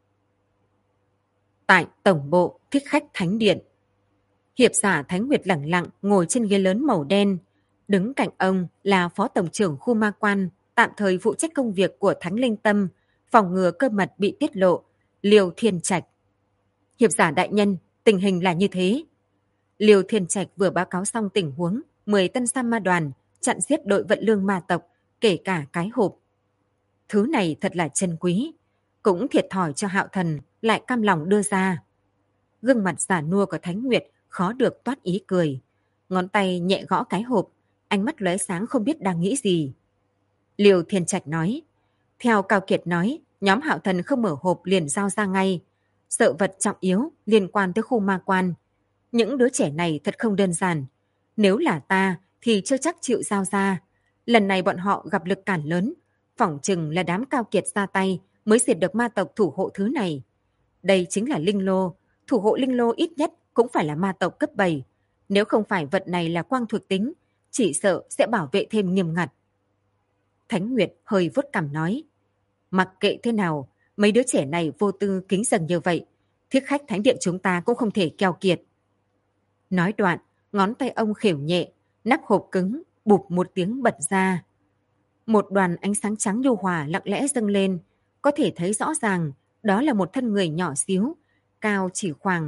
Tại tổng bộ thích khách Thánh Điện, hiệp giả Thánh Nguyệt lẳng lặng ngồi trên ghế lớn màu đen. Đứng cạnh ông là Phó Tổng trưởng khu ma quan, tạm thời phụ trách công việc của Thánh Linh Tâm, phòng ngừa cơ mật bị tiết lộ, Liêu Thiên Trạch. Hiệp giả đại nhân, tình hình là như thế. Liêu Thiên Trạch vừa báo cáo xong tình huống 10 tân sa ma đoàn chặn giết đội vận lương ma tộc, kể cả cái hộp. Thứ này thật là chân quý, cũng thiệt thòi cho Hạo Thần lại cam lòng đưa ra. Gương mặt già nua của Thánh Nguyệt khó được toát ý cười. Ngón tay nhẹ gõ cái hộp, ánh mắt lóe sáng không biết đang nghĩ gì. Liêu Thiên Trạch nói, theo Cao Kiệt nói, nhóm Hạo Thần không mở hộp liền giao ra ngay. Sợ vật trọng yếu liên quan tới khu ma quan. Những đứa trẻ này thật không đơn giản. Nếu là ta thì chưa chắc chịu giao ra. Lần này bọn họ gặp lực cản lớn, phỏng chừng là đám Cao Kiệt ra tay mới diệt được ma tộc thủ hộ thứ này. Đây chính là linh lô, thủ hộ linh lô ít nhất cũng phải là ma tộc cấp 7. Nếu không phải vật này là quang thuộc tính, chỉ sợ sẽ bảo vệ thêm nghiêm ngặt. Thánh Nguyệt hơi vuốt cằm nói, mặc kệ thế nào, mấy đứa trẻ này vô tư kính dâng như vậy, thiết khách Thánh Điện chúng ta cũng không thể keo kiệt. Nói đoạn, ngón tay ông khều nhẹ, nắp hộp cứng, bụp một tiếng bật ra. Một đoàn ánh sáng trắng nhu hòa lặng lẽ dâng lên, có thể thấy rõ ràng đó là một thân người nhỏ xíu, cao chỉ khoảng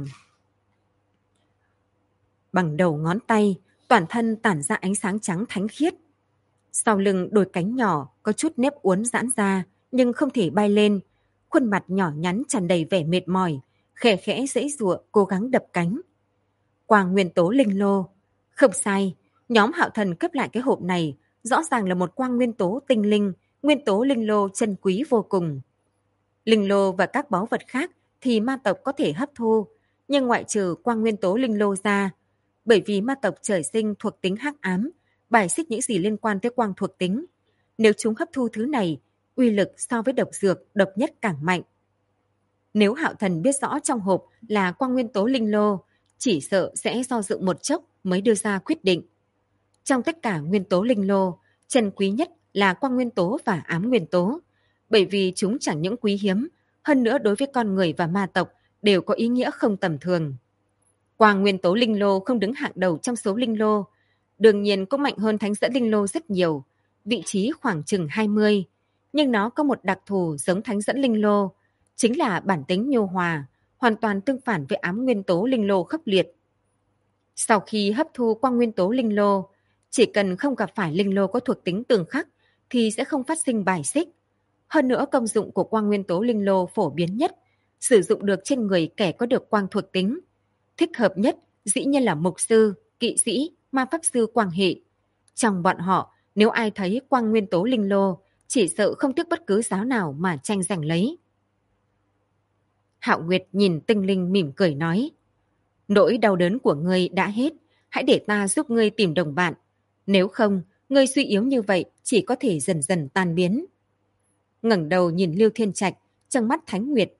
bằng đầu ngón tay, toàn thân tản ra ánh sáng trắng thánh khiết. Sau lưng đôi cánh nhỏ có chút nếp uốn giãn ra nhưng không thể bay lên, khuôn mặt nhỏ nhắn tràn đầy vẻ mệt mỏi, khẽ khẽ giãy giụa cố gắng đập cánh. Quang nguyên tố linh lô, không sai, nhóm Hạo Thần cấp lại cái hộp này rõ ràng là một quang nguyên tố tinh linh, nguyên tố linh lô chân quý vô cùng. Linh lô và các báu vật khác thì ma tộc có thể hấp thu, nhưng ngoại trừ quang nguyên tố linh lô ra, bởi vì ma tộc trời sinh thuộc tính hắc ám, bài xích những gì liên quan tới quang thuộc tính. Nếu chúng hấp thu thứ này, uy lực so với độc dược độc nhất càng mạnh. Nếu Hạo Thần biết rõ trong hộp là quang nguyên tố linh lô, chỉ sợ sẽ do dự một chốc mới đưa ra quyết định. Trong tất cả nguyên tố linh lô, chân quý nhất là quang nguyên tố và ám nguyên tố, bởi vì chúng chẳng những quý hiếm, hơn nữa đối với con người và ma tộc đều có ý nghĩa không tầm thường. Quang nguyên tố linh lô không đứng hạng đầu trong số linh lô, đương nhiên cũng mạnh hơn thánh dẫn linh lô rất nhiều, vị trí khoảng chừng 20, nhưng nó có một đặc thù giống thánh dẫn linh lô, chính là bản tính nhu hòa, hoàn toàn tương phản với ám nguyên tố linh lô khốc liệt. Sau khi hấp thu quang nguyên tố linh lô, chỉ cần không gặp phải linh lô có thuộc tính tường khắc thì sẽ không phát sinh bài xích. Hơn nữa công dụng của quang nguyên tố linh lô phổ biến nhất, sử dụng được trên người kẻ có được quang thuộc tính. Thích hợp nhất dĩ nhiên là mục sư, kỵ sĩ, ma pháp sư quang hệ. Trong bọn họ, nếu ai thấy quang nguyên tố linh lô, chỉ sợ không tiếc bất cứ giá nào mà tranh giành lấy. Hạo Nguyệt nhìn tinh linh mỉm cười nói, nỗi đau đớn của ngươi đã hết, hãy để ta giúp ngươi tìm đồng bạn. Nếu không, ngươi suy yếu như vậy chỉ có thể dần dần tan biến. Ngẩng đầu nhìn Liêu Thiên Trạch, trong mắt Thánh Nguyệt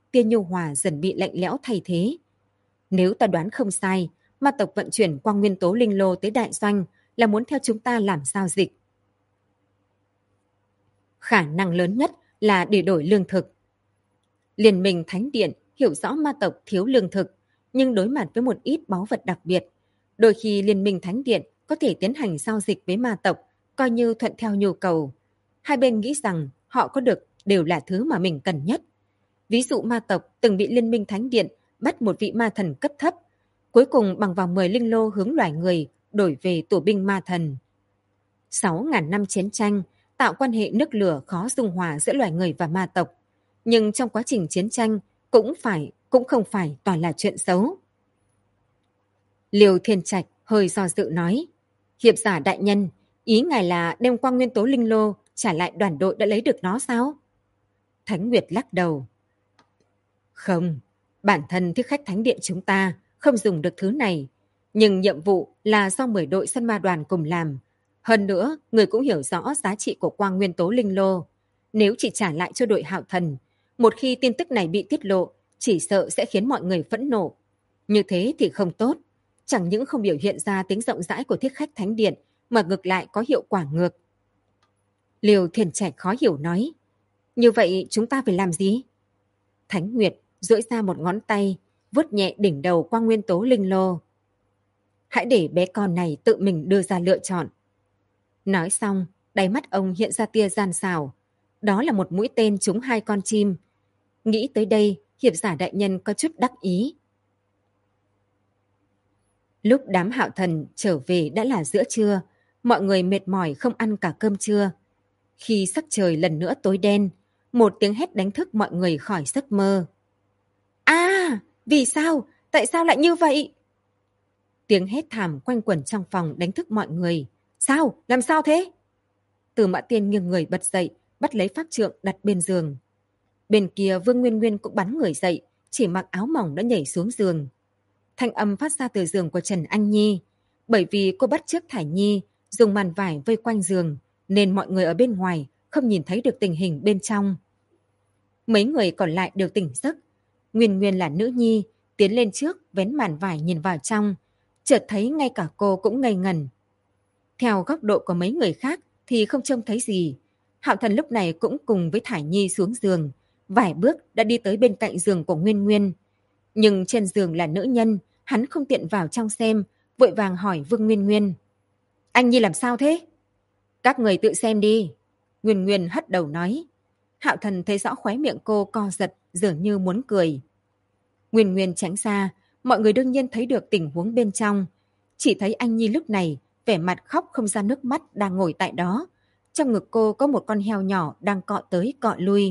tia nhu hòa dần bị lạnh lẽo thay thế. Nếu ta đoán không sai, ma tộc vận chuyển quang nguyên tố linh lô tới đại doanh là muốn theo chúng ta làm giao dịch. Khả năng lớn nhất là để đổi lương thực. Liên minh Thánh Điện hiểu rõ ma tộc thiếu lương thực, nhưng đối mặt với một ít báu vật đặc biệt, đôi khi Liên minh Thánh Điện có thể tiến hành giao dịch với ma tộc, coi như thuận theo nhu cầu. Hai bên nghĩ rằng họ có được đều là thứ mà mình cần nhất. Ví dụ ma tộc từng bị Liên minh Thánh Điện bắt một vị ma thần cấp thấp, cuối cùng bằng vào 10 linh lô hướng loài người đổi về tù binh ma thần. 6.000 năm chiến tranh tạo quan hệ nước lửa khó dung hòa giữa loài người và ma tộc, nhưng trong quá trình chiến tranh cũng không phải toàn là chuyện xấu. Liêu Thiên Trạch hơi do dự nói, hiệp giả đại nhân, ý ngài là đem quang nguyên tố linh lô trả lại đoàn đội đã lấy được nó sao? Thánh Nguyệt lắc đầu. Không, bản thân thiết khách Thánh Điện chúng ta không dùng được thứ này, nhưng nhiệm vụ là do 10 đội săn ma đoàn cùng làm. Hơn nữa, người cũng hiểu rõ giá trị của quang nguyên tố linh lô. Nếu chỉ trả lại cho đội Hạo Thần, một khi tin tức này bị tiết lộ, chỉ sợ sẽ khiến mọi người phẫn nộ. Như thế thì không tốt, chẳng những không biểu hiện ra tính rộng rãi của thiết khách Thánh Điện, mà ngược lại có hiệu quả ngược. Liêu Thiên Trạch khó hiểu nói, như vậy chúng ta phải làm gì? Thánh Nguyệt duỗi ra một ngón tay, vuốt nhẹ đỉnh đầu quang nguyên tố linh lô. Hãy để bé con này tự mình đưa ra lựa chọn. Nói xong, đáy mắt ông hiện ra tia gian xảo. Đó là một mũi tên trúng 2 con chim. Nghĩ tới đây, hiệp giả đại nhân có chút đắc ý. Lúc đám Hạo Thần trở về đã là giữa trưa, mọi người mệt mỏi không ăn cả cơm trưa. Khi sắc trời lần nữa tối đen, một tiếng hét đánh thức mọi người khỏi giấc mơ. À, vì sao? Tại sao lại như vậy? Tiếng hét thảm quanh quẩn trong phòng đánh thức mọi người. Sao? Làm sao thế? Từ Mã Tiên nghiêng người bật dậy, bắt lấy pháp trượng đặt bên giường. Bên kia Vương Nguyên Nguyên cũng bắn người dậy, chỉ mặc áo mỏng đã nhảy xuống giường. Thanh âm phát ra từ giường của Trần Anh Nhi. Bởi vì cô bắt chước Thải Nhi, dùng màn vải vây quanh giường, nên mọi người ở bên ngoài không nhìn thấy được tình hình bên trong. Mấy người còn lại đều tỉnh giấc. Nguyên Nguyên là nữ nhi, tiến lên trước, vén màn vải nhìn vào trong, chợt thấy ngay cả cô cũng ngây ngẩn. Theo góc độ của mấy người khác thì không trông thấy gì. Hạo Thần lúc này cũng cùng với Thải Nhi xuống giường, vài bước đã đi tới bên cạnh giường của Nguyên Nguyên. Nhưng trên giường là nữ nhân, hắn không tiện vào trong xem, vội vàng hỏi Vương Nguyên Nguyên. Anh Nhi làm sao thế? Các người tự xem đi. Nguyên Nguyên hất đầu nói. Hạo Thần thấy rõ khóe miệng cô co giật, dường như muốn cười. Nguyên Nguyên tránh xa, mọi người đương nhiên thấy được tình huống bên trong. Chỉ thấy anh Nhi lúc này, vẻ mặt khóc không ra nước mắt đang ngồi tại đó. Trong ngực cô có một con heo nhỏ đang cọ tới cọ lui.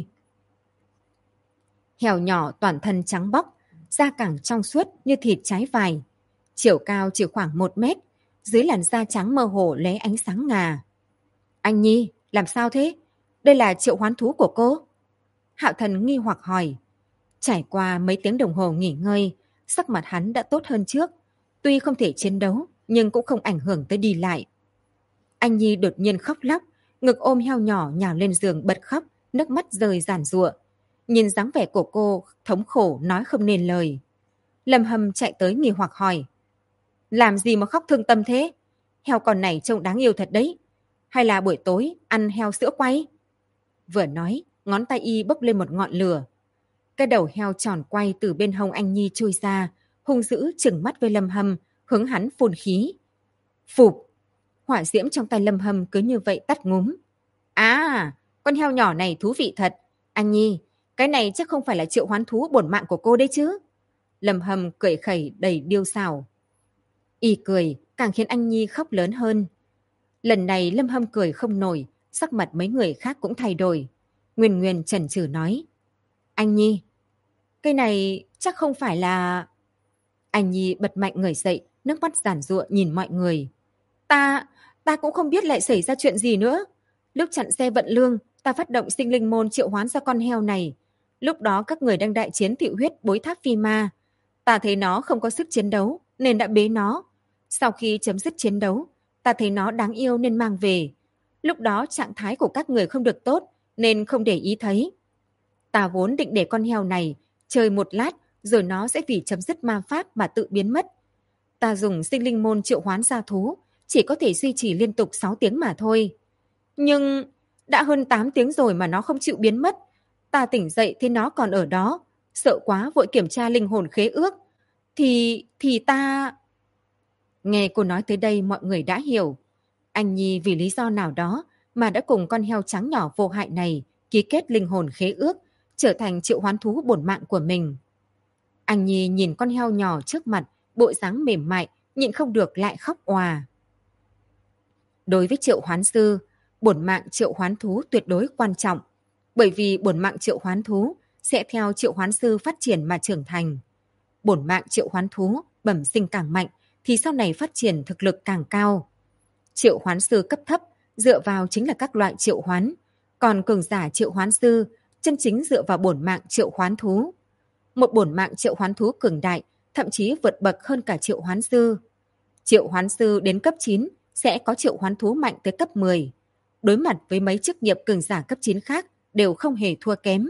Heo nhỏ toàn thân trắng bóc, da cẳng trong suốt như thịt trái vải. Chiều cao chỉ khoảng 1 mét, dưới làn da trắng mơ hồ lóe ánh sáng ngà. Anh Nhi, làm sao thế? Đây là triệu hoán thú của cô? Hạo Thần nghi hoặc hỏi. Trải qua mấy tiếng đồng hồ nghỉ ngơi, sắc mặt hắn đã tốt hơn trước. Tuy không thể chiến đấu, nhưng cũng không ảnh hưởng tới đi lại. Anh Nhi đột nhiên khóc lóc, ngực ôm heo nhỏ nhào lên giường bật khóc, nước mắt rơi ràn rụa. Nhìn dáng vẻ của cô, thống khổ nói không nên lời. Lâm Hâm chạy tới nghi hoặc hỏi. Làm gì mà khóc thương tâm thế? Heo con này trông đáng yêu thật đấy. Hay là buổi tối ăn heo sữa quay? Vừa nói, ngón tay y bốc lên một ngọn lửa. Cái đầu heo tròn quay từ bên hông anh Nhi chui ra, hung dữ trừng mắt với Lâm Hâm, hướng hắn phun khí. Phụp! Hỏa diễm trong tay Lâm Hâm cứ như vậy tắt ngúm. À, con heo nhỏ này thú vị thật. Anh Nhi, cái này chắc không phải là triệu hoán thú bổn mạng của cô đấy chứ? Lâm Hâm cười khẩy đầy điêu xảo. Y cười càng khiến anh Nhi khóc lớn hơn. Lần này Lâm Hâm cười không nổi, sắc mặt mấy người khác cũng thay đổi. Nguyên Nguyên chần chừ nói. Anh Nhi, cái này chắc không phải là... Anh Nhi bật mạnh người dậy, nước mắt giàn giụa nhìn mọi người. Ta cũng không biết lại xảy ra chuyện gì nữa. Lúc chặn xe vận lương, ta phát động sinh linh môn triệu hoán ra con heo này. Lúc đó các người đang đại chiến thị huyết bối tháp phi ma. Ta thấy nó không có sức chiến đấu, nên đã bế nó. Sau khi chấm dứt chiến đấu, ta thấy nó đáng yêu nên mang về. Lúc đó trạng thái của các người không được tốt, nên không để ý thấy. Ta vốn định để con heo này Chơi một lát, rồi nó sẽ vì chấm dứt ma pháp mà tự biến mất. Ta dùng sinh linh môn triệu hoán ra thú, chỉ có thể duy trì liên tục 6 tiếng mà thôi. Nhưng đã hơn 8 tiếng rồi mà nó không chịu biến mất. Ta tỉnh dậy thấy nó còn ở đó, sợ quá vội kiểm tra linh hồn khế ước. Thì ta... Nghe cô nói tới đây mọi người đã hiểu. Anh Nhi vì lý do nào đó mà đã cùng con heo trắng nhỏ vô hại này ký kết linh hồn khế ước, trở thành triệu hoán thú bổn mạng của mình. Anh Nhi nhìn con heo nhỏ trước mặt, bộ dáng mềm mại, nhịn không được lại khóc òa. Đối với triệu hoán sư, bổn mạng triệu hoán thú tuyệt đối quan trọng, bởi vì bổn mạng triệu hoán thú sẽ theo triệu hoán sư phát triển mà trưởng thành. Bổn mạng triệu hoán thú bẩm sinh càng mạnh thì sau này phát triển thực lực càng cao. Triệu hoán sư cấp thấp dựa vào chính là các loại triệu hoán, còn cường giả triệu hoán sư chân chính dựa vào bổn mạng triệu hoán thú. Một bổn mạng triệu hoán thú cường đại thậm chí vượt bậc hơn cả triệu hoán sư. Triệu hoán sư đến cấp 9 sẽ có triệu hoán thú mạnh tới cấp 10. Đối mặt với mấy chức nghiệp cường giả cấp 9 khác đều không hề thua kém.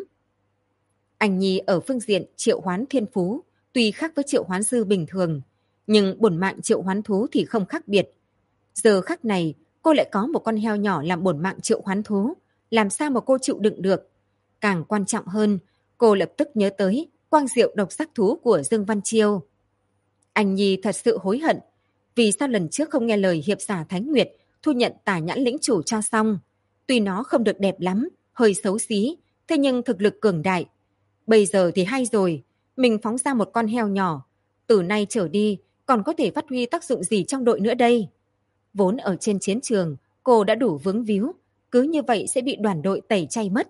Anh Nhi ở phương diện triệu hoán thiên phú tuy khác với triệu hoán sư bình thường, nhưng bổn mạng triệu hoán thú thì không khác biệt. Giờ khắc này, cô lại có một con heo nhỏ làm bổn mạng triệu hoán thú, làm sao mà cô chịu đựng được. Càng quan trọng hơn, cô lập tức nhớ tới quang diệu độc sắc thú của Dương Văn Chiêu. Anh Nhi thật sự hối hận, vì sao lần trước không nghe lời hiệp giả Thánh Nguyệt thu nhận Tả Nhãn lĩnh chủ cho xong. Tuy nó không được đẹp lắm, hơi xấu xí, thế nhưng thực lực cường đại. Bây giờ thì hay rồi, mình phóng ra một con heo nhỏ, từ nay trở đi còn có thể phát huy tác dụng gì trong đội nữa đây? Vốn ở trên chiến trường, cô đã đủ vướng víu, cứ như vậy sẽ bị đoàn đội tẩy chay mất.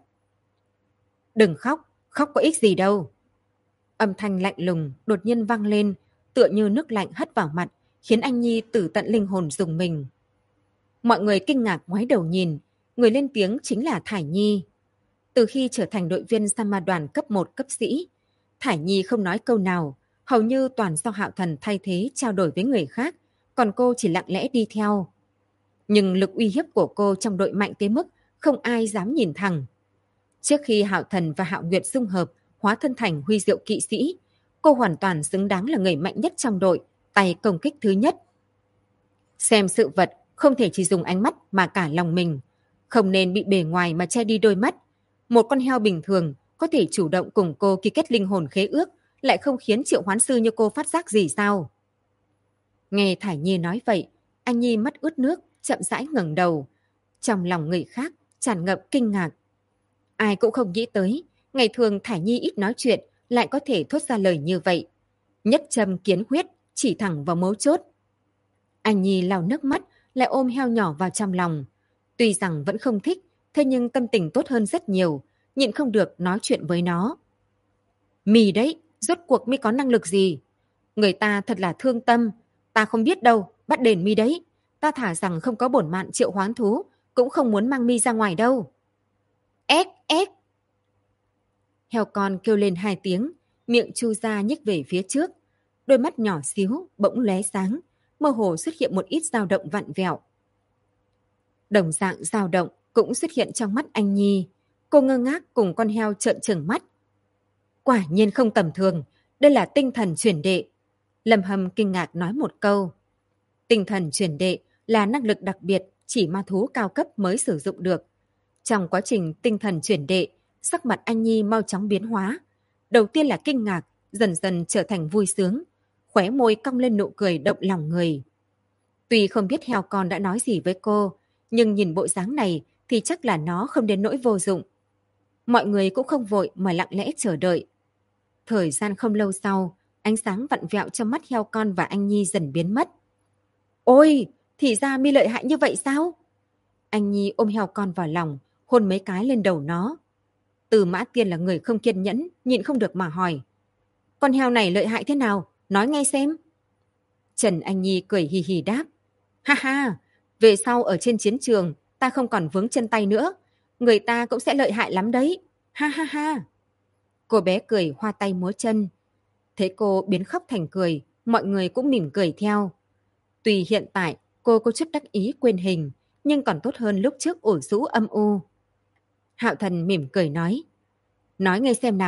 Đừng khóc, khóc có ích gì đâu. Âm thanh lạnh lùng đột nhiên vang lên, tựa như nước lạnh hất vào mặt, khiến anh Nhi tử tận linh hồn rùng mình. Mọi người kinh ngạc ngoái đầu nhìn, người lên tiếng chính là Thải Nhi. Từ khi trở thành đội viên Sama đoàn cấp 1 cấp sĩ, Thải Nhi không nói câu nào, hầu như toàn do Hạo Thần thay thế trao đổi với người khác, còn cô chỉ lặng lẽ đi theo. Nhưng lực uy hiếp của cô trong đội mạnh tới mức không ai dám nhìn thẳng. Trước khi Hạo Thần và Hạo Nguyệt xung hợp, hóa thân thành huy diệu kỵ sĩ, cô hoàn toàn xứng đáng là người mạnh nhất trong đội, tay công kích thứ nhất. Xem sự vật không thể chỉ dùng ánh mắt mà cả lòng mình, không nên bị bề ngoài mà che đi đôi mắt. Một con heo bình thường có thể chủ động cùng cô ký kết linh hồn khế ước, lại không khiến triệu hoán sư như cô phát giác gì sao? Nghe Thải Nhi nói vậy, anh Nhi mắt ướt nước, chậm rãi ngẩng đầu. Trong lòng người khác tràn ngập kinh ngạc. Ai cũng không nghĩ tới, ngày thường Thải Nhi ít nói chuyện, lại có thể thốt ra lời như vậy. Nhất châm kiến huyết, chỉ thẳng vào mấu chốt. Anh Nhi lau nước mắt, lại ôm heo nhỏ vào trong lòng. Tuy rằng vẫn không thích, thế nhưng tâm tình tốt hơn rất nhiều, nhịn không được nói chuyện với nó. Mì đấy, rốt cuộc mi có năng lực gì? Người ta thật là thương tâm, ta không biết đâu, bắt đền mi đấy. Ta thả rằng không có bổn mạng triệu hoán thú, cũng không muốn mang mi ra ngoài đâu. Ếch, ếch. Heo con kêu lên 2 tiếng, miệng chu ra nhích về phía trước. Đôi mắt nhỏ xíu, bỗng lóe sáng, mơ hồ xuất hiện một ít dao động vặn vẹo. Đồng dạng dao động cũng xuất hiện trong mắt anh Nhi. Cô ngơ ngác cùng con heo trợn trừng mắt. Quả nhiên không tầm thường, đây là tinh thần chuyển đệ. Lâm Hâm kinh ngạc nói một câu. Tinh thần chuyển đệ là năng lực đặc biệt chỉ ma thú cao cấp mới sử dụng được. Trong quá trình tinh thần chuyển đệ, sắc mặt anh Nhi mau chóng biến hóa. Đầu tiên là kinh ngạc, dần dần trở thành vui sướng. Khóe môi cong lên nụ cười động lòng người. Tuy không biết heo con đã nói gì với cô, nhưng nhìn bộ dáng này thì chắc là nó không đến nỗi vô dụng. Mọi người cũng không vội mà lặng lẽ chờ đợi. Thời gian không lâu sau, ánh sáng vặn vẹo trong mắt heo con và anh Nhi dần biến mất. Ôi, thì ra mi lợi hại như vậy sao? Anh Nhi ôm heo con vào lòng, hôn mấy cái lên đầu nó. Từ Mã Tiên là người không kiên nhẫn, nhịn không được mà hỏi. Con heo này lợi hại thế nào? Nói nghe xem. Trần Anh Nhi cười hì hì đáp. Ha ha, về sau ở trên chiến trường, ta không còn vướng chân tay nữa. Người ta cũng sẽ lợi hại lắm đấy. Ha ha ha. Cô bé cười hoa tay múa chân. Thấy cô biến khóc thành cười, mọi người cũng mỉm cười theo. Tuy hiện tại cô có chút đắc ý quên hình, nhưng còn tốt hơn lúc trước ủ rũ âm u. Hạo Thần mỉm cười nói. Nói nghe xem nào,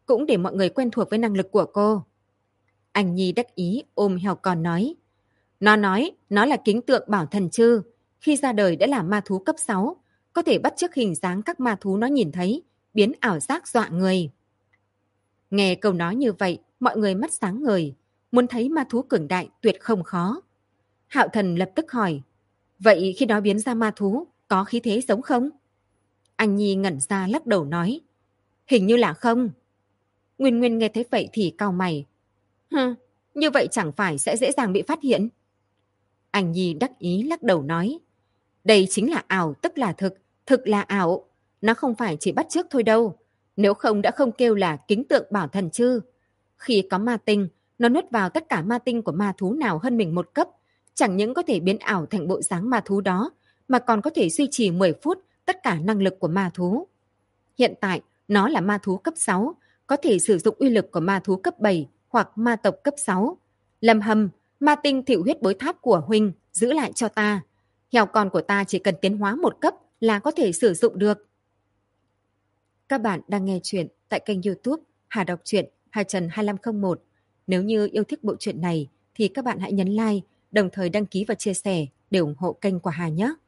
cũng để mọi người quen thuộc với năng lực của cô. Anh Nhi đắc ý ôm heo con nói. Nó nói nó là kính tượng Bảo Thần Trư. Khi ra đời đã là ma thú cấp 6, có thể bắt chước hình dáng các ma thú nó nhìn thấy, biến ảo giác dọa người. Nghe câu nói như vậy, mọi người mắt sáng ngời, muốn thấy ma thú cường đại tuyệt không khó. Hạo Thần lập tức hỏi, vậy khi nó biến ra ma thú, có khí thế giống không? Anh Nhi ngẩn ra lắc đầu nói, hình như là không. Nguyên Nguyên nghe thấy vậy thì cau mày. Như vậy chẳng phải sẽ dễ dàng bị phát hiện? Anh Nhi đắc ý lắc đầu nói, đây chính là ảo tức là thực, thực là ảo. Nó không phải chỉ bắt chước thôi đâu. Nếu không đã không kêu là kính tượng Bảo Thần Trư. Khi có ma tinh, nó nuốt vào tất cả ma tinh của ma thú nào hơn mình một cấp. Chẳng những có thể biến ảo thành bộ dáng ma thú đó, mà còn có thể duy trì 10 phút tất cả năng lực của ma thú. Hiện tại, nó là ma thú cấp 6, có thể sử dụng uy lực của ma thú cấp 7 hoặc ma tộc cấp 6. Lâm Hâm, ma tinh thịu huyết bối tháp của huynh, giữ lại cho ta. Heo con của ta chỉ cần tiến hóa một cấp là có thể sử dụng được. Các bạn đang nghe chuyện tại kênh YouTube Hà Đọc Truyện Hà Trần 2501. Nếu như yêu thích bộ truyện này thì các bạn hãy nhấn like, đồng thời đăng ký và chia sẻ để ủng hộ kênh của Hà nhé.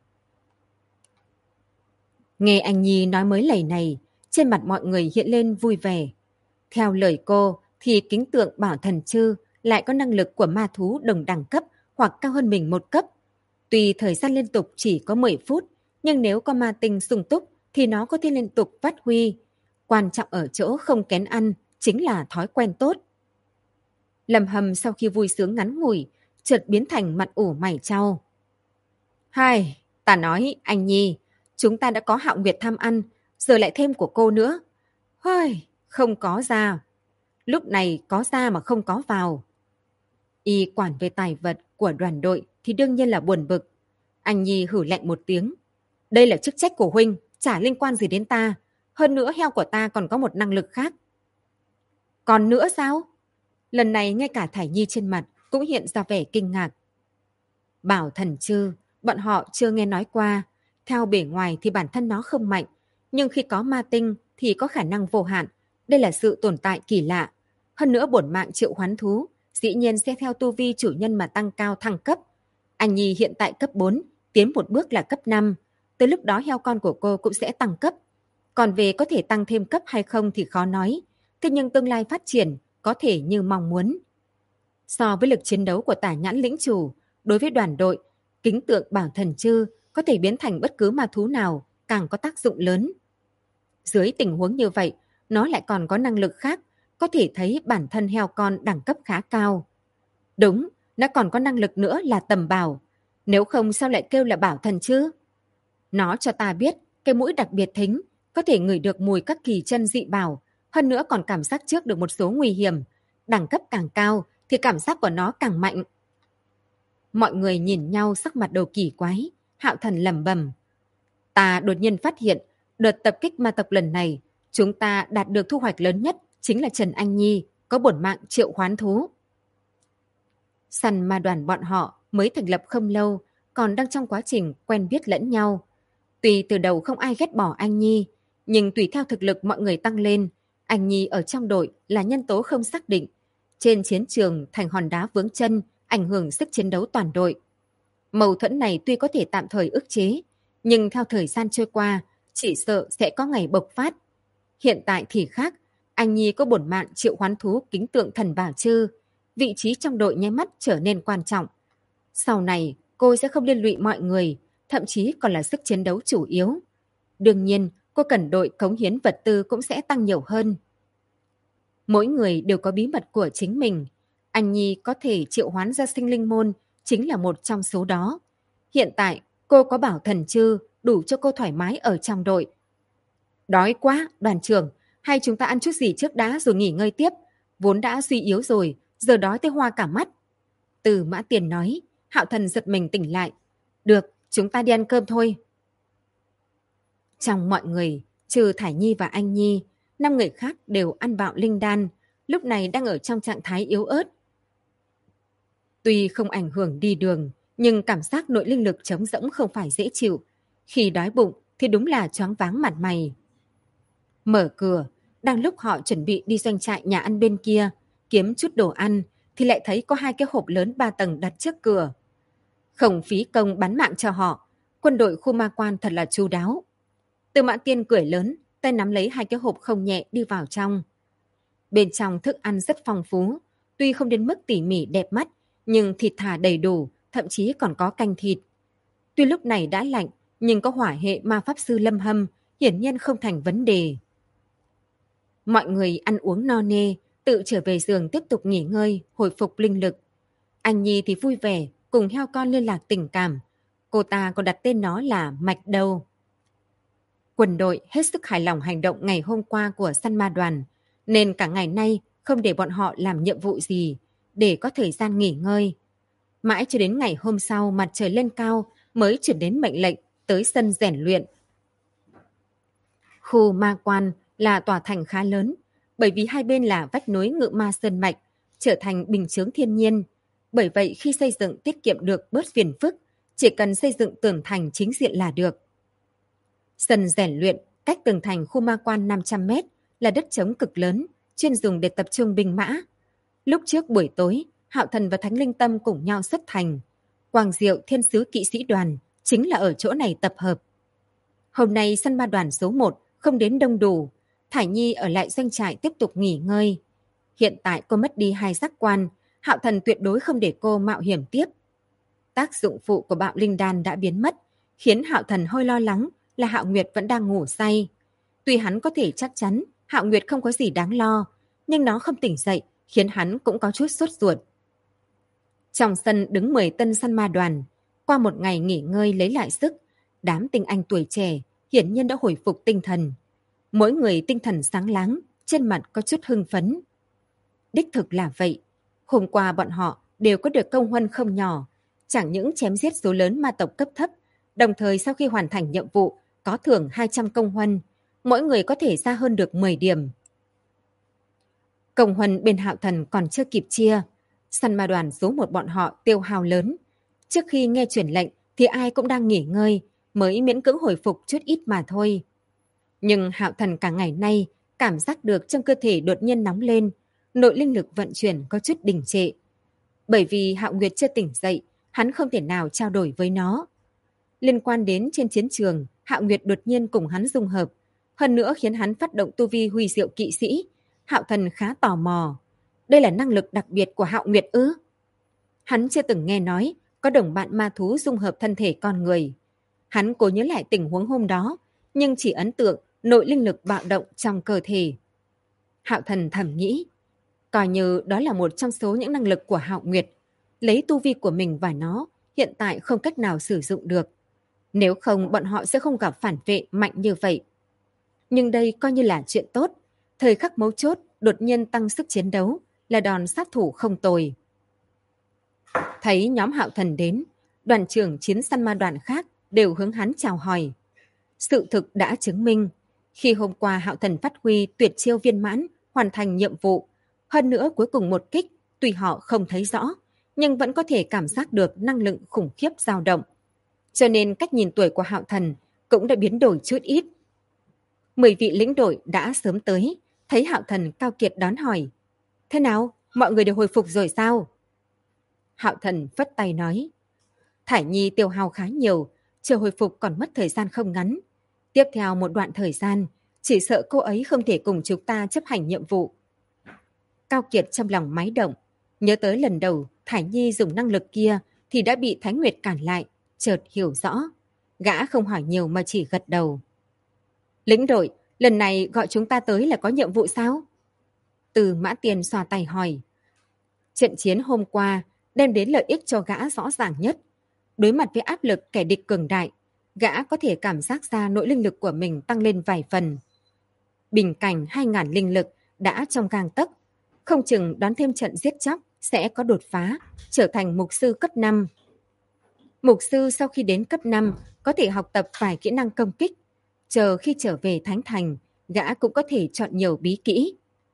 Nghe anh Nhi nói mới lầy này, trên mặt mọi người hiện lên vui vẻ. Theo lời cô thì kính tượng Bảo Thần Trư lại có năng lực của ma thú đồng đẳng cấp hoặc cao hơn mình một cấp. Tuy thời gian liên tục chỉ có 10 phút, nhưng nếu có ma tinh sung túc thì nó có thể liên tục phát huy. Quan trọng ở chỗ không kén ăn, chính là thói quen tốt. Lâm Hâm sau khi vui sướng ngắn ngủi, chợt biến thành mặt ủ mày chau. Hai, ta nói anh Nhi, chúng ta đã có Hạo Nguyệt tham ăn, giờ lại thêm của cô nữa. Hơi, không có ra. Lúc này có ra mà không có vào. Y quản về tài vật của đoàn đội thì đương nhiên là buồn bực. Anh Nhi hử lạnh một tiếng. Đây là chức trách của huynh, chả liên quan gì đến ta. Hơn nữa heo của ta còn có một năng lực khác. Còn nữa sao? Lần này ngay cả Thải Nhi trên mặt cũng hiện ra vẻ kinh ngạc. Bảo Thần Trư, bọn họ chưa nghe nói qua. Theo bề ngoài thì bản thân nó không mạnh, nhưng khi có ma tinh thì có khả năng vô hạn. Đây là sự tồn tại kỳ lạ. Hơn nữa bổn mạng triệu hoán thú, dĩ nhiên sẽ theo tu vi chủ nhân mà tăng cao thăng cấp. Anh Nhi hiện tại cấp 4, tiến một bước là cấp 5. Tới lúc đó heo con của cô cũng sẽ tăng cấp. Còn về có thể tăng thêm cấp hay không thì khó nói. Thế nhưng tương lai phát triển có thể như mong muốn. So với lực chiến đấu của Tả Nhãn lĩnh chủ, đối với đoàn đội, kính tượng Bảo Thần Trư có thể biến thành bất cứ ma thú nào càng có tác dụng lớn. Dưới tình huống như vậy, nó lại còn có năng lực khác, có thể thấy bản thân heo con đẳng cấp khá cao. Đúng, nó còn có năng lực nữa là tầm bảo. Nếu không sao lại kêu là Bảo Thần chứ? Nó cho ta biết cái mũi đặc biệt thính, có thể ngửi được mùi các kỳ chân dị bảo, hơn nữa còn cảm giác trước được một số nguy hiểm. Đẳng cấp càng cao thì cảm giác của nó càng mạnh. Mọi người nhìn nhau sắc mặt đầu kỳ quái. Hạo Thần lẩm bẩm. Ta đột nhiên phát hiện, đợt tập kích ma tộc lần này, chúng ta đạt được thu hoạch lớn nhất chính là Trần Anh Nhi, có bổn mạng triệu hoán thú. Săn ma đoàn bọn họ mới thành lập không lâu, còn đang trong quá trình quen biết lẫn nhau. Tuy từ đầu không ai ghét bỏ anh Nhi, nhưng tùy theo thực lực mọi người tăng lên, anh Nhi ở trong đội là nhân tố không xác định. Trên chiến trường thành hòn đá vướng chân, ảnh hưởng sức chiến đấu toàn đội. Mâu thuẫn này tuy có thể tạm thời ức chế, nhưng theo thời gian trôi qua, chỉ sợ sẽ có ngày bộc phát. Hiện tại thì khác, anh Nhi có bổn mạng triệu hoán thú kính tượng thần Bảo Trư, vị trí trong đội nháy mắt trở nên quan trọng. Sau này, cô sẽ không liên lụy mọi người, thậm chí còn là sức chiến đấu chủ yếu. Đương nhiên, cô cần đội cống hiến vật tư cũng sẽ tăng nhiều hơn. Mỗi người đều có bí mật của chính mình. Anh Nhi có thể triệu hoán ra sinh linh môn, chính là một trong số đó. Hiện tại, cô có Bảo Thần Trư, đủ cho cô thoải mái ở trong đội. Đói quá, đoàn trưởng, hay chúng ta ăn chút gì trước đã rồi nghỉ ngơi tiếp. Vốn đã suy yếu rồi, giờ đói tới hoa cả mắt. Từ Mã Tiền nói, Hạo Thần giật mình tỉnh lại. Được, chúng ta đi ăn cơm thôi. Trong mọi người, trừ Thải Nhi và anh Nhi, 5 người khác đều ăn bạo linh đan, lúc này đang ở trong trạng thái yếu ớt. Tuy không ảnh hưởng đi đường, nhưng cảm giác nội linh lực trống rỗng không phải dễ chịu. Khi đói bụng thì đúng là choáng váng mặt mày. Mở cửa, Đang lúc họ chuẩn bị đi doanh trại nhà ăn bên kia, kiếm chút đồ ăn, thì lại thấy có 2 cái hộp lớn 3 tầng đặt trước cửa. Không phí công bán mạng cho họ, quân đội khu ma quan thật là chu đáo. Tư Mã Tiên cười lớn, tay nắm lấy 2 cái hộp không nhẹ đi vào trong. Bên trong thức ăn rất phong phú, tuy không đến mức tỉ mỉ đẹp mắt, nhưng thịt thà đầy đủ, thậm chí còn có canh thịt. Tuy lúc này đã lạnh, nhưng có hỏa hệ ma pháp sư Lâm Hâm, hiển nhiên không thành vấn đề. Mọi người ăn uống no nê, tự trở về giường tiếp tục nghỉ ngơi, hồi phục linh lực. Anh Nhi thì vui vẻ, cùng heo con liên lạc tình cảm. Cô ta còn đặt tên nó là Mạch Đầu. Quân đội hết sức hài lòng hành động ngày hôm qua của săn ma đoàn, nên cả ngày nay không để bọn họ làm nhiệm vụ gì, để có thời gian nghỉ ngơi. Mãi cho đến ngày hôm sau mặt trời lên cao mới chuyển đến mệnh lệnh tới sân rèn luyện. Khu ma quan là tòa thành khá lớn, bởi vì hai bên là vách núi Ngự Ma Sơn Mạch, trở thành bình chướng thiên nhiên. Bởi vậy khi xây dựng tiết kiệm được bớt phiền phức, chỉ cần xây dựng tường thành chính diện là được. Sân rèn luyện cách tường thành khu ma quan 500 mét là đất trống cực lớn, chuyên dùng để tập trung binh mã. Lúc trước buổi tối, Hạo Thần và Thánh Linh Tâm cùng nhau xuất thành. Quang Diệu Thiên sứ kỵ sĩ đoàn chính là ở chỗ này tập hợp. Hôm nay săn ma đoàn số 1 không đến đông đủ, Thải Nhi ở lại doanh trại tiếp tục nghỉ ngơi. Hiện tại cô mất đi 2 giác quan, Hạo Thần tuyệt đối không để cô mạo hiểm tiếp. Tác dụng phụ của bạo linh đan đã biến mất, khiến Hạo Thần hơi lo lắng là Hạo Nguyệt vẫn đang ngủ say. Tuy hắn có thể chắc chắn Hạo Nguyệt không có gì đáng lo, nhưng nó không tỉnh dậy khiến hắn cũng có chút sốt ruột. Trong sân đứng 10 tân săn ma đoàn, qua một ngày nghỉ ngơi lấy lại sức, đám tinh anh tuổi trẻ hiển nhiên đã hồi phục tinh thần. Mỗi người tinh thần sáng láng, trên mặt có chút hưng phấn. Đích thực là vậy, hôm qua bọn họ đều có được công huân không nhỏ, chẳng những chém giết số lớn ma tộc cấp thấp, đồng thời sau khi hoàn thành nhiệm vụ có thưởng 200 công huân, mỗi người có thể ra hơn được 10 điểm. Công huân bên Hạo Thần còn chưa kịp chia, săn ma đoàn số 1 bọn họ tiêu hao lớn. Trước khi nghe truyền lệnh thì ai cũng đang nghỉ ngơi, mới miễn cưỡng hồi phục chút ít mà thôi. Nhưng Hạo Thần cả ngày nay cảm giác được trong cơ thể đột nhiên nóng lên, nội linh lực vận chuyển có chút đình trệ. Bởi vì Hạo Nguyệt chưa tỉnh dậy, hắn không thể nào trao đổi với nó. Liên quan đến trên chiến trường, Hạo Nguyệt đột nhiên cùng hắn dung hợp, hơn nữa khiến hắn phát động tu vi huy diệu kỵ sĩ. Hạo Thần khá tò mò. Đây là năng lực đặc biệt của Hạo Nguyệt ư? Hắn chưa từng nghe nói có đồng bạn ma thú dung hợp thân thể con người. Hắn cố nhớ lại tình huống hôm đó, nhưng chỉ ấn tượng nội linh lực bạo động trong cơ thể. Hạo Thần thầm nghĩ, coi như đó là một trong số những năng lực của Hạo Nguyệt. Lấy tu vi của mình và nó, hiện tại không cách nào sử dụng được. Nếu không, bọn họ sẽ không gặp phản vệ mạnh như vậy. Nhưng đây coi như là chuyện tốt. Thời khắc mấu chốt, đột nhiên tăng sức chiến đấu, là đòn sát thủ không tồi. Thấy nhóm Hạo Thần đến, đoàn trưởng chiến săn ma đoàn khác đều hướng hắn chào hỏi. Sự thực đã chứng minh, khi hôm qua Hạo Thần phát huy tuyệt chiêu viên mãn, hoàn thành nhiệm vụ, hơn nữa cuối cùng một kích, tuy họ không thấy rõ, nhưng vẫn có thể cảm giác được năng lượng khủng khiếp dao động. Cho nên cách nhìn tuổi của Hạo Thần cũng đã biến đổi chút ít. 10 vị lĩnh đội đã sớm tới, thấy Hạo Thần cao kiệt đón hỏi. Thế nào, mọi người đều hồi phục rồi sao? Hạo Thần phất tay nói. Thải Nhi tiêu hao khá nhiều, chờ hồi phục còn mất thời gian không ngắn. Tiếp theo một đoạn thời gian, chỉ sợ cô ấy không thể cùng chúng ta chấp hành nhiệm vụ. Cao Kiệt trong lòng máy động, nhớ tới lần đầu Thải Nhi dùng năng lực kia thì đã bị Thánh Nguyệt cản lại, chợt hiểu rõ. Gã không hỏi nhiều mà chỉ gật đầu. Lĩnh đội, lần này gọi chúng ta tới là có nhiệm vụ sao? Từ Mã Tiên xoa tay hỏi. Trận chiến hôm qua đem đến lợi ích cho gã rõ ràng nhất. Đối mặt với áp lực kẻ địch cường đại, gã có thể cảm giác ra nội linh lực của mình tăng lên vài phần. Bình cảnh 2.000 linh lực đã trong gang tấc, không chừng đón thêm trận giết chóc sẽ có đột phá, trở thành mục sư cấp 5. Mục sư sau khi đến cấp 5 có thể học tập vài kỹ năng công kích, chờ khi trở về Thánh Thành, gã cũng có thể chọn nhiều bí kỹ.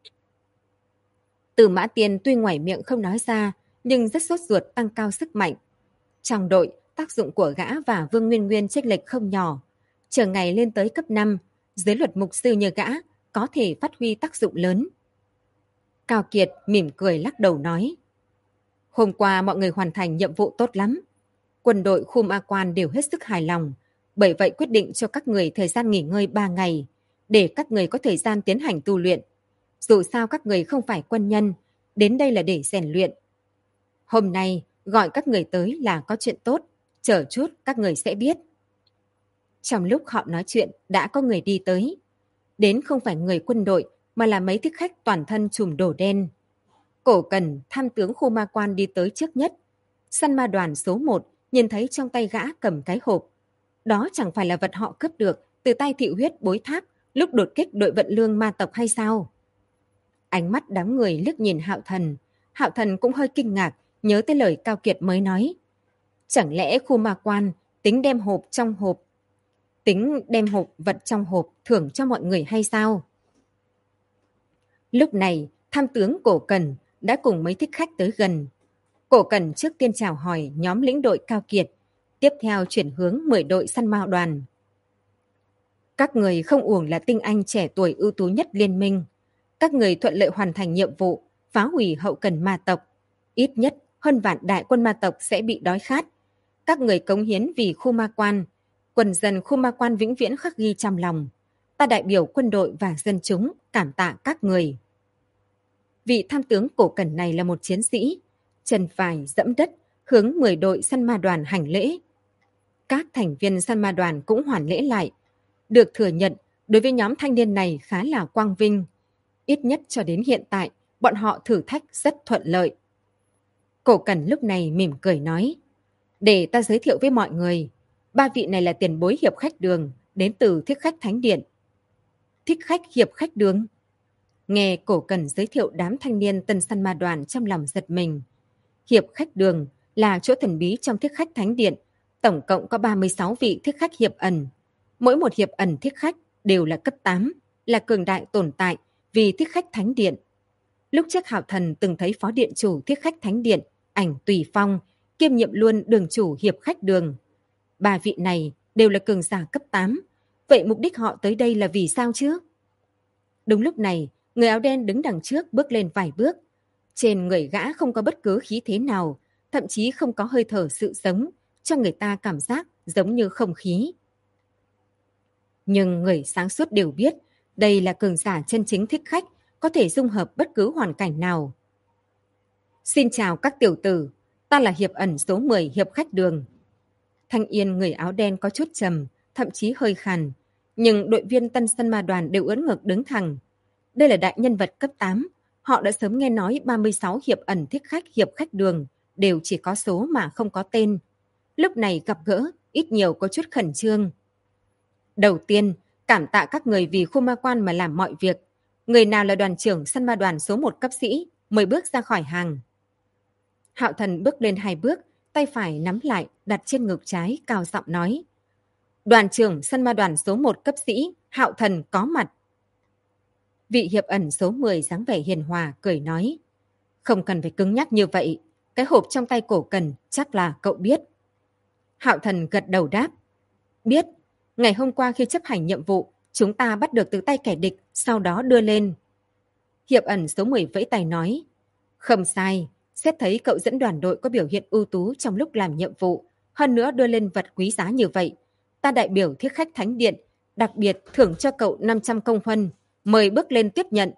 Từ Mã Tiên tuy ngoài miệng không nói ra, nhưng rất sốt ruột tăng cao sức mạnh. Trong đội, tác dụng của gã và Vương Nguyên Nguyên chênh lệch không nhỏ. Chờ ngày lên tới cấp 5, dưới luật mục sư như gã, có thể phát huy tác dụng lớn. Cao Kiệt mỉm cười lắc đầu nói, hôm qua mọi người hoàn thành nhiệm vụ tốt lắm. Quân đội khu Ma Quan đều hết sức hài lòng, bởi vậy quyết định cho các người thời gian nghỉ ngơi 3 ngày, để các người có thời gian tiến hành tu luyện. Dù sao các người không phải quân nhân, đến đây là để rèn luyện. Hôm nay gọi các người tới là có chuyện tốt, chờ chút các người sẽ biết. Trong lúc họ nói chuyện đã có người đi tới. Đến không phải người quân đội mà là mấy thích khách toàn thân trùm đồ đen. Cổ Cần, tham tướng khu Ma Quan đi tới trước nhất. Săn ma đoàn số 1 nhìn thấy trong tay gã cầm cái hộp. Đó chẳng phải là vật họ cướp được từ tay Thị Huyết Bối Tháp lúc đột kích đội vận lương ma tộc hay sao? Ánh mắt đám người liếc nhìn Hạo Thần. Hạo Thần cũng hơi kinh ngạc, nhớ tới lời Cao Kiệt mới nói. Chẳng lẽ khu Ma Quan tính đem hộp vật trong hộp thưởng cho mọi người hay sao? Lúc này, tham tướng Cổ Cần đã cùng mấy thích khách tới gần. Cổ Cần trước tiên chào hỏi nhóm lĩnh đội Cao Kiệt, tiếp theo chuyển hướng 10 đội săn ma đoàn. Các người không uổng là tinh anh trẻ tuổi ưu tú nhất liên minh. Các người thuận lợi hoàn thành nhiệm vụ, phá hủy hậu cần ma tộc. Ít nhất hơn vạn đại quân ma tộc sẽ bị đói khát. Các người cống hiến vì khu Ma Quan. Quần dân khu Ma Quan vĩnh viễn khắc ghi trong lòng. Ta đại biểu quân đội và dân chúng cảm tạ các người. Vị tham tướng Cổ Cần này là một chiến sĩ. Chân phải dẫm đất, hướng 10 đội săn ma đoàn hành lễ. Các thành viên săn ma đoàn cũng hoàn lễ lại. Được thừa nhận, đối với nhóm thanh niên này khá là quang vinh. Ít nhất cho đến hiện tại, bọn họ thử thách rất thuận lợi. Cổ Cần lúc này mỉm cười nói, để ta giới thiệu với mọi người. 3 vị này là tiền bối hiệp khách đường, đến từ Thích Khách Thánh Điện. Thích Khách hiệp khách đường? Nghe Cổ Cần giới thiệu đám thanh niên tân săn ma đoàn trong lòng giật mình. Hiệp khách đường là chỗ thần bí trong Thích Khách Thánh Điện. Tổng cộng có 36 vị thích khách hiệp ẩn. Mỗi một hiệp ẩn thích khách đều là cấp 8, là cường đại tồn tại vì Thích Khách Thánh Điện. Lúc trước Hạo Thần từng thấy phó điện chủ Thích Khách Thánh Điện, Ảnh Tùy Phong, kiêm nhiệm luôn đường chủ hiệp khách đường. 3 vị này đều là cường giả cấp 8. Vậy mục đích họ tới đây là vì sao chứ? Đúng lúc này, người áo đen đứng đằng trước bước lên vài bước. Trên người gã không có bất cứ khí thế nào, thậm chí không có hơi thở sự sống, cho người ta cảm giác giống như không khí. Nhưng người sáng suốt đều biết, đây là cường giả chân chính thích khách, có thể dung hợp bất cứ hoàn cảnh nào. Xin chào các tiểu tử, ta là hiệp ẩn số 10 hiệp khách đường. Thanh Yên người áo đen có chút trầm, thậm chí hơi khàn, nhưng đội viên tân săn ma đoàn đều ưỡn ngực đứng thẳng. Đây là đại nhân vật cấp 8, họ đã sớm nghe nói 36 hiệp ẩn thích khách hiệp khách đường đều chỉ có số mà không có tên. Lúc này gặp gỡ, ít nhiều có chút khẩn trương. Đầu tiên, cảm tạ các người vì khu Ma Quan mà làm mọi việc. Người nào là đoàn trưởng săn ma đoàn số 1 cấp sĩ, mời bước ra khỏi hàng. Hạo Thần bước lên 2 bước, tay phải nắm lại, đặt trên ngực trái, cao giọng nói. Đoàn trưởng săn ma đoàn số 1 cấp sĩ, Hạo Thần có mặt. Vị hiệp ẩn số 10 dáng vẻ hiền hòa, cười nói. Không cần phải cứng nhắc như vậy, cái hộp trong tay Cổ Cần chắc là cậu biết. Hạo Thần gật đầu đáp. Biết, ngày hôm qua khi chấp hành nhiệm vụ, chúng ta bắt được từ tay kẻ địch, sau đó đưa lên. Hiệp ẩn số 10 vẫy tay nói. Không sai, xét thấy cậu dẫn đoàn đội có biểu hiện ưu tú trong lúc làm nhiệm vụ, hơn nữa đưa lên vật quý giá như vậy. Ta đại biểu Thiết Khách Thánh Điện, đặc biệt thưởng cho cậu 500 công huân, mời bước lên tiếp nhận.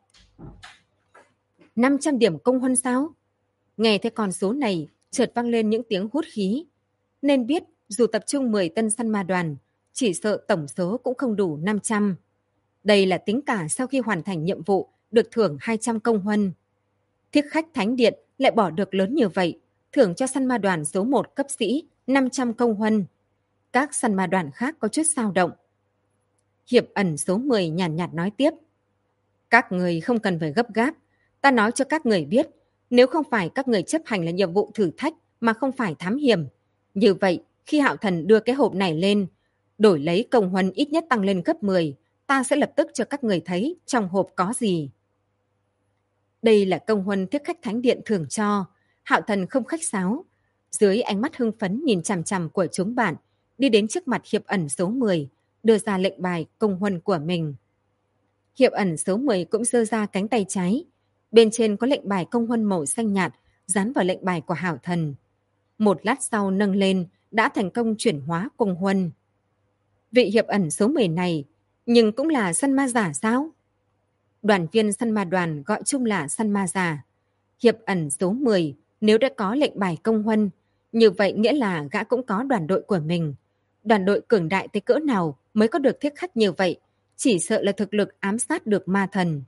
500 điểm công huân sao? Nghe thấy con số này, chợt vang lên những tiếng hút khí. Nên biết, dù tập trung 10 tân săn ma đoàn, chỉ sợ tổng số cũng không đủ 500. Đây là tính cả sau khi hoàn thành nhiệm vụ, được thưởng 200 công huân. Thiết Khách Thánh Điện lại bỏ được lớn như vậy, thưởng cho săn ma đoàn số 1 cấp sĩ 500 công huân. Các săn ma đoàn khác có chút dao động. Hiệp ẩn số 10 nhàn nhạt nói tiếp. Các người không cần phải gấp gáp. Ta nói cho các người biết, nếu không phải các người chấp hành là nhiệm vụ thử thách mà không phải thám hiểm. Như vậy, khi Hạo Thần đưa cái hộp này lên, đổi lấy công huân ít nhất tăng lên gấp 10, ta sẽ lập tức cho các người thấy trong hộp có gì. Đây là công huân Thiết Khách Thánh Điện thưởng cho. Hạo Thần không khách sáo. Dưới ánh mắt hưng phấn nhìn chằm chằm của chúng bạn, đi đến trước mặt hiệp ẩn số 10, đưa ra lệnh bài công huân của mình. Hiệp ẩn số 10 cũng giơ ra cánh tay trái. Bên trên có lệnh bài công huân màu xanh nhạt dán vào lệnh bài của Hạo Thần. Một lát sau nâng lên, đã thành công chuyển hóa công huân. Vị hiệp ẩn số 10 này, nhưng cũng là săn ma giả sao? Đoàn viên săn ma đoàn gọi chung là săn ma giả. Hiệp ẩn số 10 nếu đã có lệnh bài công huân, như vậy nghĩa là gã cũng có đoàn đội của mình. Đoàn đội cường đại tới cỡ nào mới có được thiết khách như vậy, chỉ sợ là thực lực ám sát được ma thần.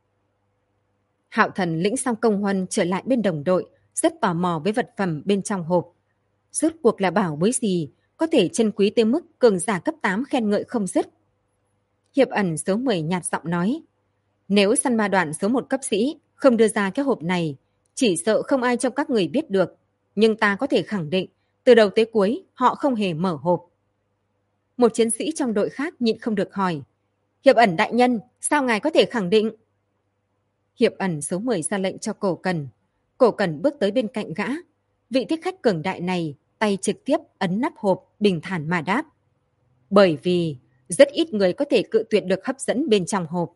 Hạo Thần lĩnh xong công huân trở lại bên đồng đội, rất tò mò với vật phẩm bên trong hộp. Rốt cuộc là bảo bối gì, có thể chân quý tới mức cường giả cấp 8 khen ngợi không dứt. Hiệp ẩn số 10 nhạt giọng nói, nếu săn ma đoàn số 1 cấp sĩ không đưa ra cái hộp này, chỉ sợ không ai trong các người biết được. Nhưng ta có thể khẳng định, từ đầu tới cuối họ không hề mở hộp. Một chiến sĩ trong đội khác nhịn không được hỏi, Hiệp ẩn đại nhân, sao ngài có thể khẳng định? Hiệp ẩn số 10 ra lệnh cho Cổ Cần. Cổ Cần bước tới bên cạnh gã. Vị thích khách cường đại này tay trực tiếp ấn nắp hộp, bình thản mà đáp. Bởi vì rất ít người có thể cự tuyệt được hấp dẫn bên trong hộp.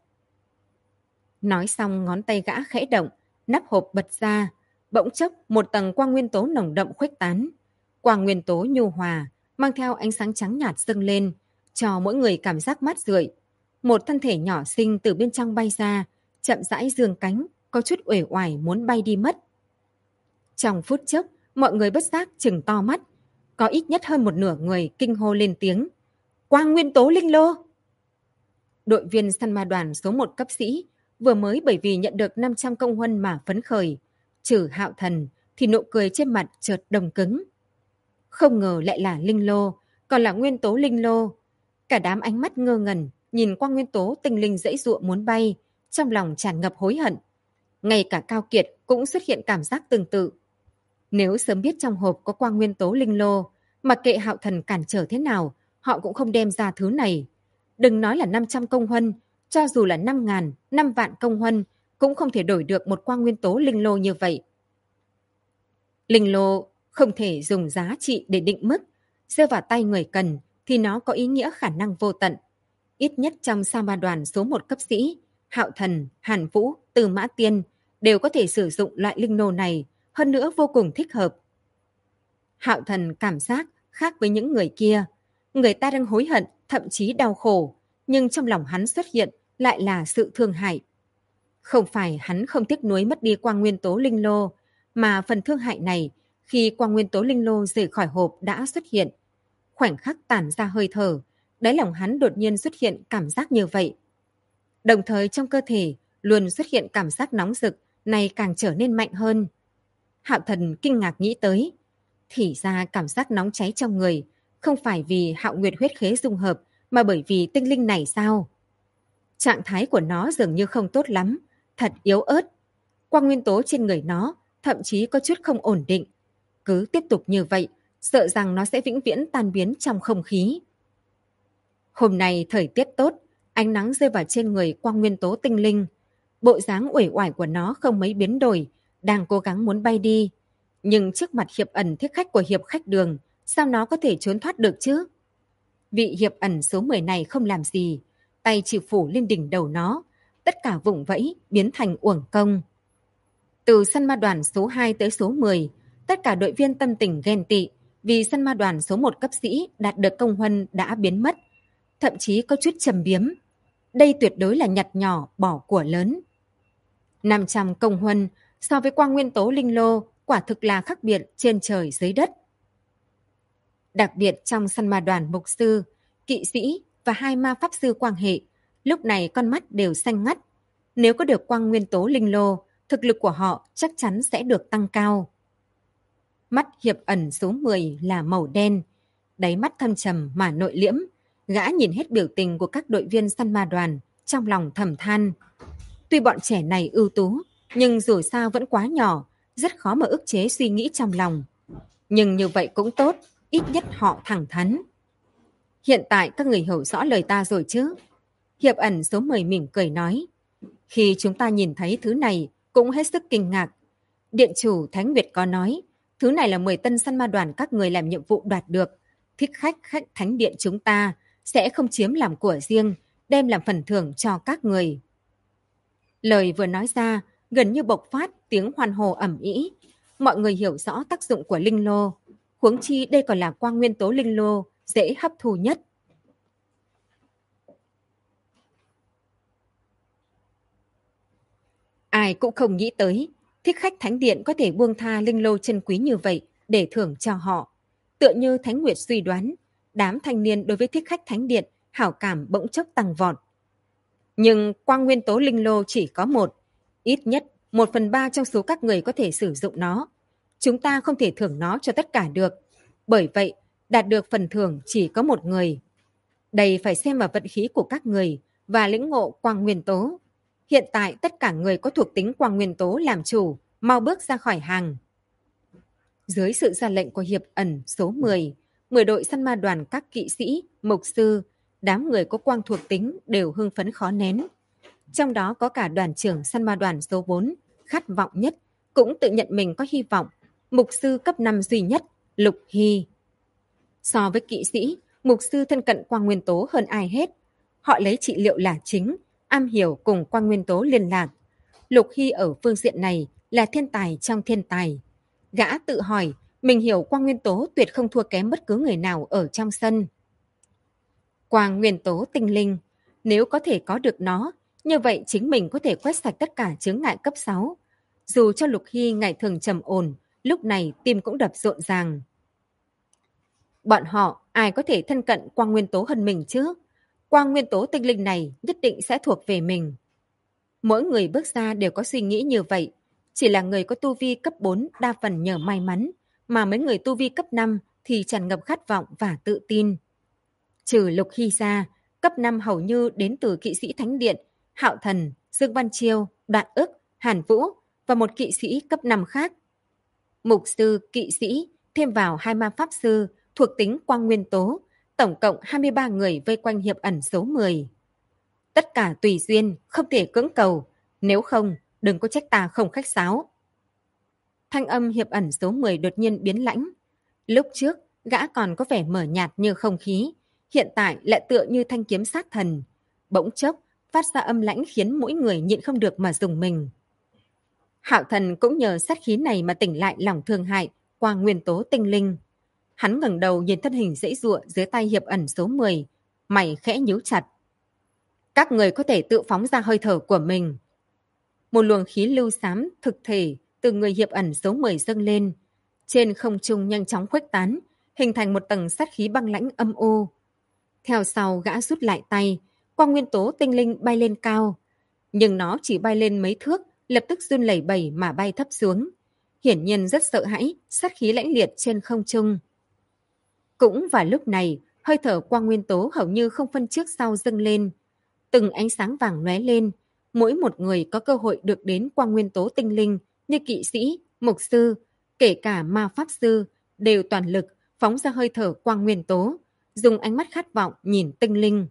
Nói xong ngón tay gã khẽ động, nắp hộp bật ra. Bỗng chốc một tầng quang nguyên tố nồng đậm khuếch tán. Quang nguyên tố nhu hòa, mang theo ánh sáng trắng nhạt dâng lên, cho mỗi người cảm giác mát rượi. Một thân thể nhỏ xinh từ bên trong bay ra, chậm rãi giương cánh, có chút uể oải muốn bay đi mất. Trong phút chốc, mọi người bất giác chừng to mắt. Có ít nhất hơn một nửa người kinh hô lên tiếng. Quang nguyên tố linh lô! Đội viên săn ma đoàn số 1 cấp sĩ vừa mới bởi vì nhận được 500 công huân mà phấn khởi. Trừ Hạo Thần thì nụ cười trên mặt chợt đông cứng. Không ngờ lại là linh lô, còn là nguyên tố linh lô. Cả đám ánh mắt ngơ ngẩn nhìn quang nguyên tố tinh linh dãy dụa muốn bay, trong lòng tràn ngập hối hận. Ngay cả Cao Kiệt cũng xuất hiện cảm giác tương tự. Nếu sớm biết trong hộp có quang nguyên tố linh lô, mặc kệ Hạo Thần cản trở thế nào, họ cũng không đem ra thứ này. Đừng nói là 500 công huân, cho dù là 5.000, 5 vạn công huân, cũng không thể đổi được một quang nguyên tố linh lô như vậy. Linh lô không thể dùng giá trị để định mức, rơi vào tay người cần thì nó có ý nghĩa khả năng vô tận. Ít nhất trong sa ma đoàn số 1 cấp sĩ, Hạo Thần, Hàn Vũ, Từ Mã Tiên đều có thể sử dụng loại linh lô này, hơn nữa vô cùng thích hợp. Hạo Thần cảm giác khác với những người kia. Người ta đang hối hận, thậm chí đau khổ, nhưng trong lòng hắn xuất hiện lại là sự thương hại. Không phải hắn không tiếc nuối mất đi quang nguyên tố linh lô, mà phần thương hại này khi quang nguyên tố linh lô rời khỏi hộp đã xuất hiện. Khoảnh khắc tản ra hơi thở, đáy lòng hắn đột nhiên xuất hiện cảm giác như vậy. Đồng thời trong cơ thể luôn xuất hiện cảm giác nóng rực, này càng trở nên mạnh hơn. Hạo Thần kinh ngạc nghĩ tới, thì ra cảm giác nóng cháy trong người không phải vì Hạo Nguyệt huyết khế dung hợp, mà bởi vì tinh linh này sao? Trạng thái của nó dường như không tốt lắm, thật yếu ớt. Quang nguyên tố trên người nó thậm chí có chút không ổn định. Cứ tiếp tục như vậy, sợ rằng nó sẽ vĩnh viễn tan biến trong không khí. Hôm nay thời tiết tốt, ánh nắng rơi vào trên người quang nguyên tố tinh linh. Bộ dáng uể oải của nó không mấy biến đổi, đang cố gắng muốn bay đi. Nhưng trước mặt hiệp ẩn thiết khách của hiệp khách đường, sao nó có thể trốn thoát được chứ? Vị hiệp ẩn số 10 này không làm gì, tay chỉ phủ lên đỉnh đầu nó, tất cả vùng vẫy biến thành uổng công. Từ săn ma đoàn số 2 tới số 10, tất cả đội viên tâm tình ghen tị vì săn ma đoàn số 1 cấp sĩ đạt được công huân đã biến mất, thậm chí có chút trầm biếm. Đây tuyệt đối là nhặt nhỏ bỏ của lớn. 500 công huân so với quang nguyên tố linh lô quả thực là khác biệt trên trời dưới đất. Đặc biệt trong săn ma đoàn mục sư, kỵ sĩ và 2 ma pháp sư quang hệ, lúc này con mắt đều xanh ngắt. Nếu có được quang nguyên tố linh lô, thực lực của họ chắc chắn sẽ được tăng cao. Mắt hiệp ẩn số 10 là màu đen, đáy mắt thâm trầm mà nội liễm. Gã nhìn hết biểu tình của các đội viên săn ma đoàn, trong lòng thầm than. Tuy bọn trẻ này ưu tú, nhưng dù sao vẫn quá nhỏ, rất khó mà ức chế suy nghĩ trong lòng. Nhưng như vậy cũng tốt, ít nhất họ thẳng thắn. Hiện tại các người hiểu rõ lời ta rồi chứ? Hiệp ẩn số 10 mỉm cười nói. Khi chúng ta nhìn thấy thứ này, cũng hết sức kinh ngạc. Điện chủ Thánh Nguyệt có nói, thứ này là 10 tân săn ma đoàn các người làm nhiệm vụ đoạt được. Thích khách thánh điện chúng ta sẽ không chiếm làm của riêng, đem làm phần thưởng cho các người. Lời vừa nói ra, gần như bộc phát tiếng hoan hô ầm ĩ. Mọi người hiểu rõ tác dụng của linh lô, huống chi đây còn là quang nguyên tố linh lô, dễ hấp thu nhất. Ai cũng không nghĩ tới, thích khách thánh điện có thể buông tha linh lô chân quý như vậy để thưởng cho họ. Tựa như Thánh Nguyệt suy đoán, đám thanh niên đối với thích khách thánh điện hảo cảm bỗng chốc tăng vọt. Nhưng quang nguyên tố linh lô chỉ có một, ít nhất 1/3 trong số các người có thể sử dụng nó. Chúng ta không thể thưởng nó cho tất cả được. Bởi vậy, đạt được phần thưởng chỉ có một người. Đây phải xem vào vận khí của các người và lĩnh ngộ quang nguyên tố. Hiện tại tất cả người có thuộc tính quang nguyên tố làm chủ, mau bước ra khỏi hàng. Dưới sự ra lệnh của hiệp ẩn số 10 đội săn ma đoàn các kỵ sĩ, mục sư, đám người có quang thuộc tính đều hưng phấn khó nén. Trong đó có cả đoàn trưởng săn ma đoàn số 4, khát vọng nhất, cũng tự nhận mình có hy vọng, mục sư cấp 5 duy nhất, Lục Hy. So với kỵ sĩ, mục sư thân cận quang nguyên tố hơn ai hết. Họ lấy trị liệu là chính, am hiểu cùng quang nguyên tố liên lạc. Lục Hy ở phương diện này là thiên tài trong thiên tài. Gã tự hỏi, mình hiểu quang nguyên tố tuyệt không thua kém bất cứ người nào ở trong sân. Quang nguyên tố tinh linh, nếu có thể có được nó, như vậy chính mình có thể quét sạch tất cả chướng ngại cấp 6. Dù cho Lục Hy ngày thường trầm ổn, lúc này tim cũng đập rộn ràng. Bọn họ ai có thể thân cận quang nguyên tố hơn mình chứ? Quang nguyên tố tinh linh này nhất định sẽ thuộc về mình. Mỗi người bước ra đều có suy nghĩ như vậy. Chỉ là người có tu vi cấp 4 đa phần nhờ may mắn, mà mấy người tu vi cấp 5 thì tràn ngập khát vọng và tự tin. Trừ Lục Hy ra, cấp 5 hầu như đến từ kỵ sĩ Thánh Điện, Hạo Thần, Dương Văn Chiêu, Đoạn Ức, Hàn Vũ và một kỵ sĩ cấp 5 khác. Mục sư, kỵ sĩ, thêm vào 2 ma pháp sư thuộc tính quang nguyên tố, tổng cộng 23 người vây quanh hiệp ẩn số 10. Tất cả tùy duyên, không thể cưỡng cầu, nếu không, đừng có trách ta không khách sáo. Thanh âm hiệp ẩn số 10 đột nhiên biến lãnh. Lúc trước, gã còn có vẻ mờ nhạt như không khí, hiện tại lại tựa như thanh kiếm sát thần. Bỗng chốc, phát ra âm lãnh khiến mỗi người nhịn không được mà rùng mình. Hạo Thần cũng nhờ sát khí này mà tỉnh lại lòng thương hại qua nguyên tố tinh linh. Hắn ngẩng đầu nhìn thân hình dãy giụa dưới tay hiệp ẩn số 10, mày khẽ nhíu chặt. Các người có thể tự phóng ra hơi thở của mình. Một luồng khí lưu xám thực thể từ người hiệp ẩn số 10 dâng lên. Trên không trung nhanh chóng khuếch tán, hình thành một tầng sát khí băng lãnh âm u. Theo sau gã rút lại tay, quang nguyên tố tinh linh bay lên cao. Nhưng nó chỉ bay lên mấy thước, lập tức run lẩy bẩy mà bay thấp xuống. Hiển nhiên rất sợ hãi, sát khí lãnh liệt trên không trung. Cũng vào lúc này, hơi thở quang nguyên tố hầu như không phân trước sau dâng lên. Từng ánh sáng vàng lóe lên, mỗi một người có cơ hội được đến quang nguyên tố tinh linh như kỵ sĩ, mục sư, kể cả ma pháp sư, đều toàn lực phóng ra hơi thở quang nguyên tố, dùng ánh mắt khát vọng nhìn tinh linh.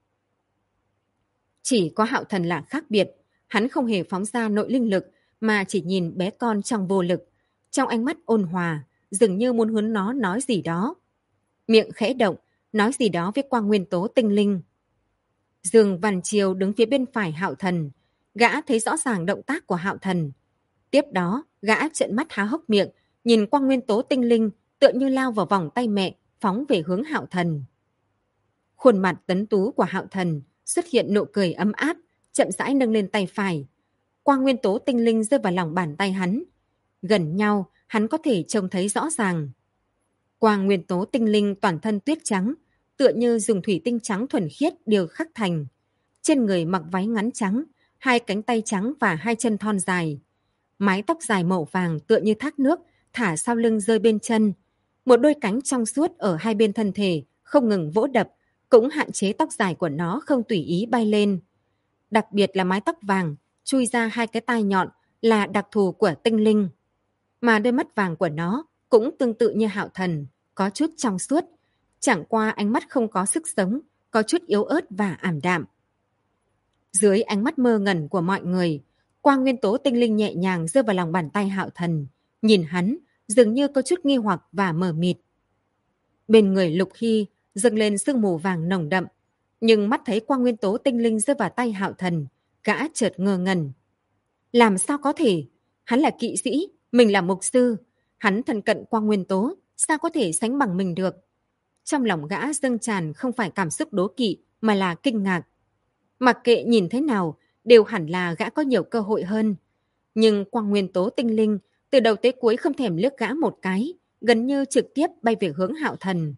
Chỉ có Hạo Thần là khác biệt, hắn không hề phóng ra nội linh lực mà chỉ nhìn bé con trong vô lực, trong ánh mắt ôn hòa, dường như muốn hướng nó nói gì đó. Miệng khẽ động, nói gì đó với quang nguyên tố tinh linh. Dương Văn Chiêu đứng phía bên phải Hạo Thần, gã thấy rõ ràng động tác của Hạo Thần. Tiếp đó, gã trợn mắt há hốc miệng, nhìn quang nguyên tố tinh linh tựa như lao vào vòng tay mẹ, phóng về hướng Hạo Thần. Khuôn mặt tuấn tú của Hạo Thần xuất hiện nụ cười ấm áp, chậm rãi nâng lên tay phải. Quang nguyên tố tinh linh rơi vào lòng bàn tay hắn. Gần nhau, hắn có thể trông thấy rõ ràng. Quang nguyên tố tinh linh toàn thân tuyết trắng, tựa như dùng thủy tinh trắng thuần khiết điều khắc thành. Trên người mặc váy ngắn trắng, 2 cánh tay trắng và 2 chân thon dài. Mái tóc dài màu vàng tựa như thác nước, thả sau lưng rơi bên chân. Một đôi cánh trong suốt ở hai bên thân thể, không ngừng vỗ đập, cũng hạn chế tóc dài của nó không tùy ý bay lên. Đặc biệt là mái tóc vàng, chui ra 2 cái tai nhọn là đặc thù của tinh linh. Mà đôi mắt vàng của nó cũng tương tự như Hạo Thần, có chút trong suốt. Chẳng qua ánh mắt không có sức sống, có chút yếu ớt và ảm đạm. Dưới ánh mắt mơ ngẩn của mọi người, quang nguyên tố tinh linh nhẹ nhàng rơi vào lòng bàn tay Hạo Thần, nhìn hắn dường như có chút nghi hoặc và mờ mịt. Bên người Lục Hy dâng lên sương mù vàng nồng đậm, Nhưng mắt thấy quang nguyên tố tinh linh rơi vào tay Hạo Thần, gã chợt ngơ ngẩn. Làm sao có thể? Hắn là kỵ sĩ, mình là mục sư. Hắn thân cận quang nguyên tố, sao có thể sánh bằng mình được? Trong lòng gã dâng tràn không phải cảm xúc đố kỵ mà là kinh ngạc. Mặc kệ nhìn thế nào, đều hẳn là gã có nhiều cơ hội hơn. Nhưng quang nguyên tố tinh linh từ đầu tới cuối không thèm liếc gã một cái, gần như trực tiếp bay về hướng Hạo Thần.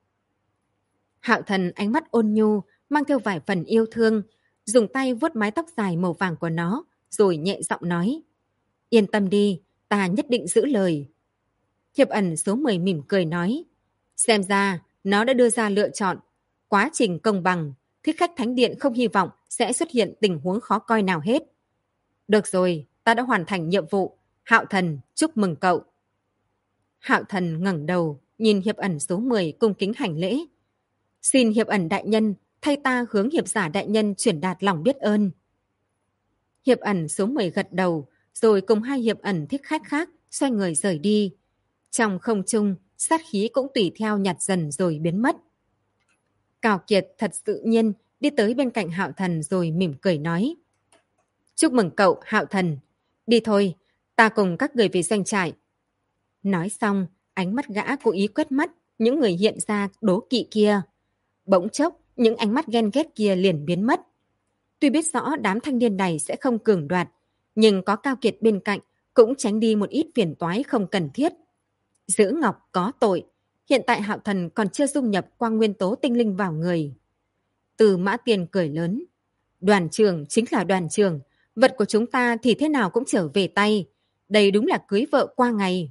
Hạo Thần ánh mắt ôn nhu, mang theo vài phần yêu thương, dùng tay vuốt mái tóc dài màu vàng của nó, rồi nhẹ giọng nói. Yên tâm đi, ta nhất định giữ lời. Hiệp ẩn số 10 mỉm cười nói. Xem ra, nó đã đưa ra lựa chọn. Quá trình công bằng, thích khách thánh điện không hy vọng sẽ xuất hiện tình huống khó coi nào hết. Được rồi, ta đã hoàn thành nhiệm vụ. Hạo Thần, chúc mừng cậu. Hạo Thần ngẩng đầu, nhìn hiệp ẩn số 10 cung kính hành lễ. Xin hiệp ẩn đại nhân, thay ta hướng hiệp giả đại nhân chuyển đạt lòng biết ơn. Hiệp ẩn số 10 gật đầu, rồi cùng hai hiệp ẩn thích khách khác xoay người rời đi. Trong không trung, sát khí cũng tùy theo nhạt dần rồi biến mất. Cào Kiệt thật tự nhiên đi tới bên cạnh Hạo Thần rồi mỉm cười nói. Chúc mừng cậu, Hạo Thần. Đi thôi, ta cùng các người về doanh trại. Nói xong, ánh mắt gã cố ý quét mắt những người hiện ra đố kỵ kia. Bỗng chốc, những ánh mắt ghen ghét kia liền biến mất. Tuy biết rõ đám thanh niên này sẽ không cường đoạt, nhưng có Cao Kiệt bên cạnh cũng tránh đi một ít phiền toái không cần thiết. Giữ ngọc có tội, hiện tại Hạo Thần còn chưa dung nhập quang nguyên tố tinh linh vào người. Từ Mã Tiên cười lớn. Đoàn trưởng chính là đoàn trưởng, vật của chúng ta thì thế nào cũng trở về tay. Đây đúng là cưới vợ qua ngày.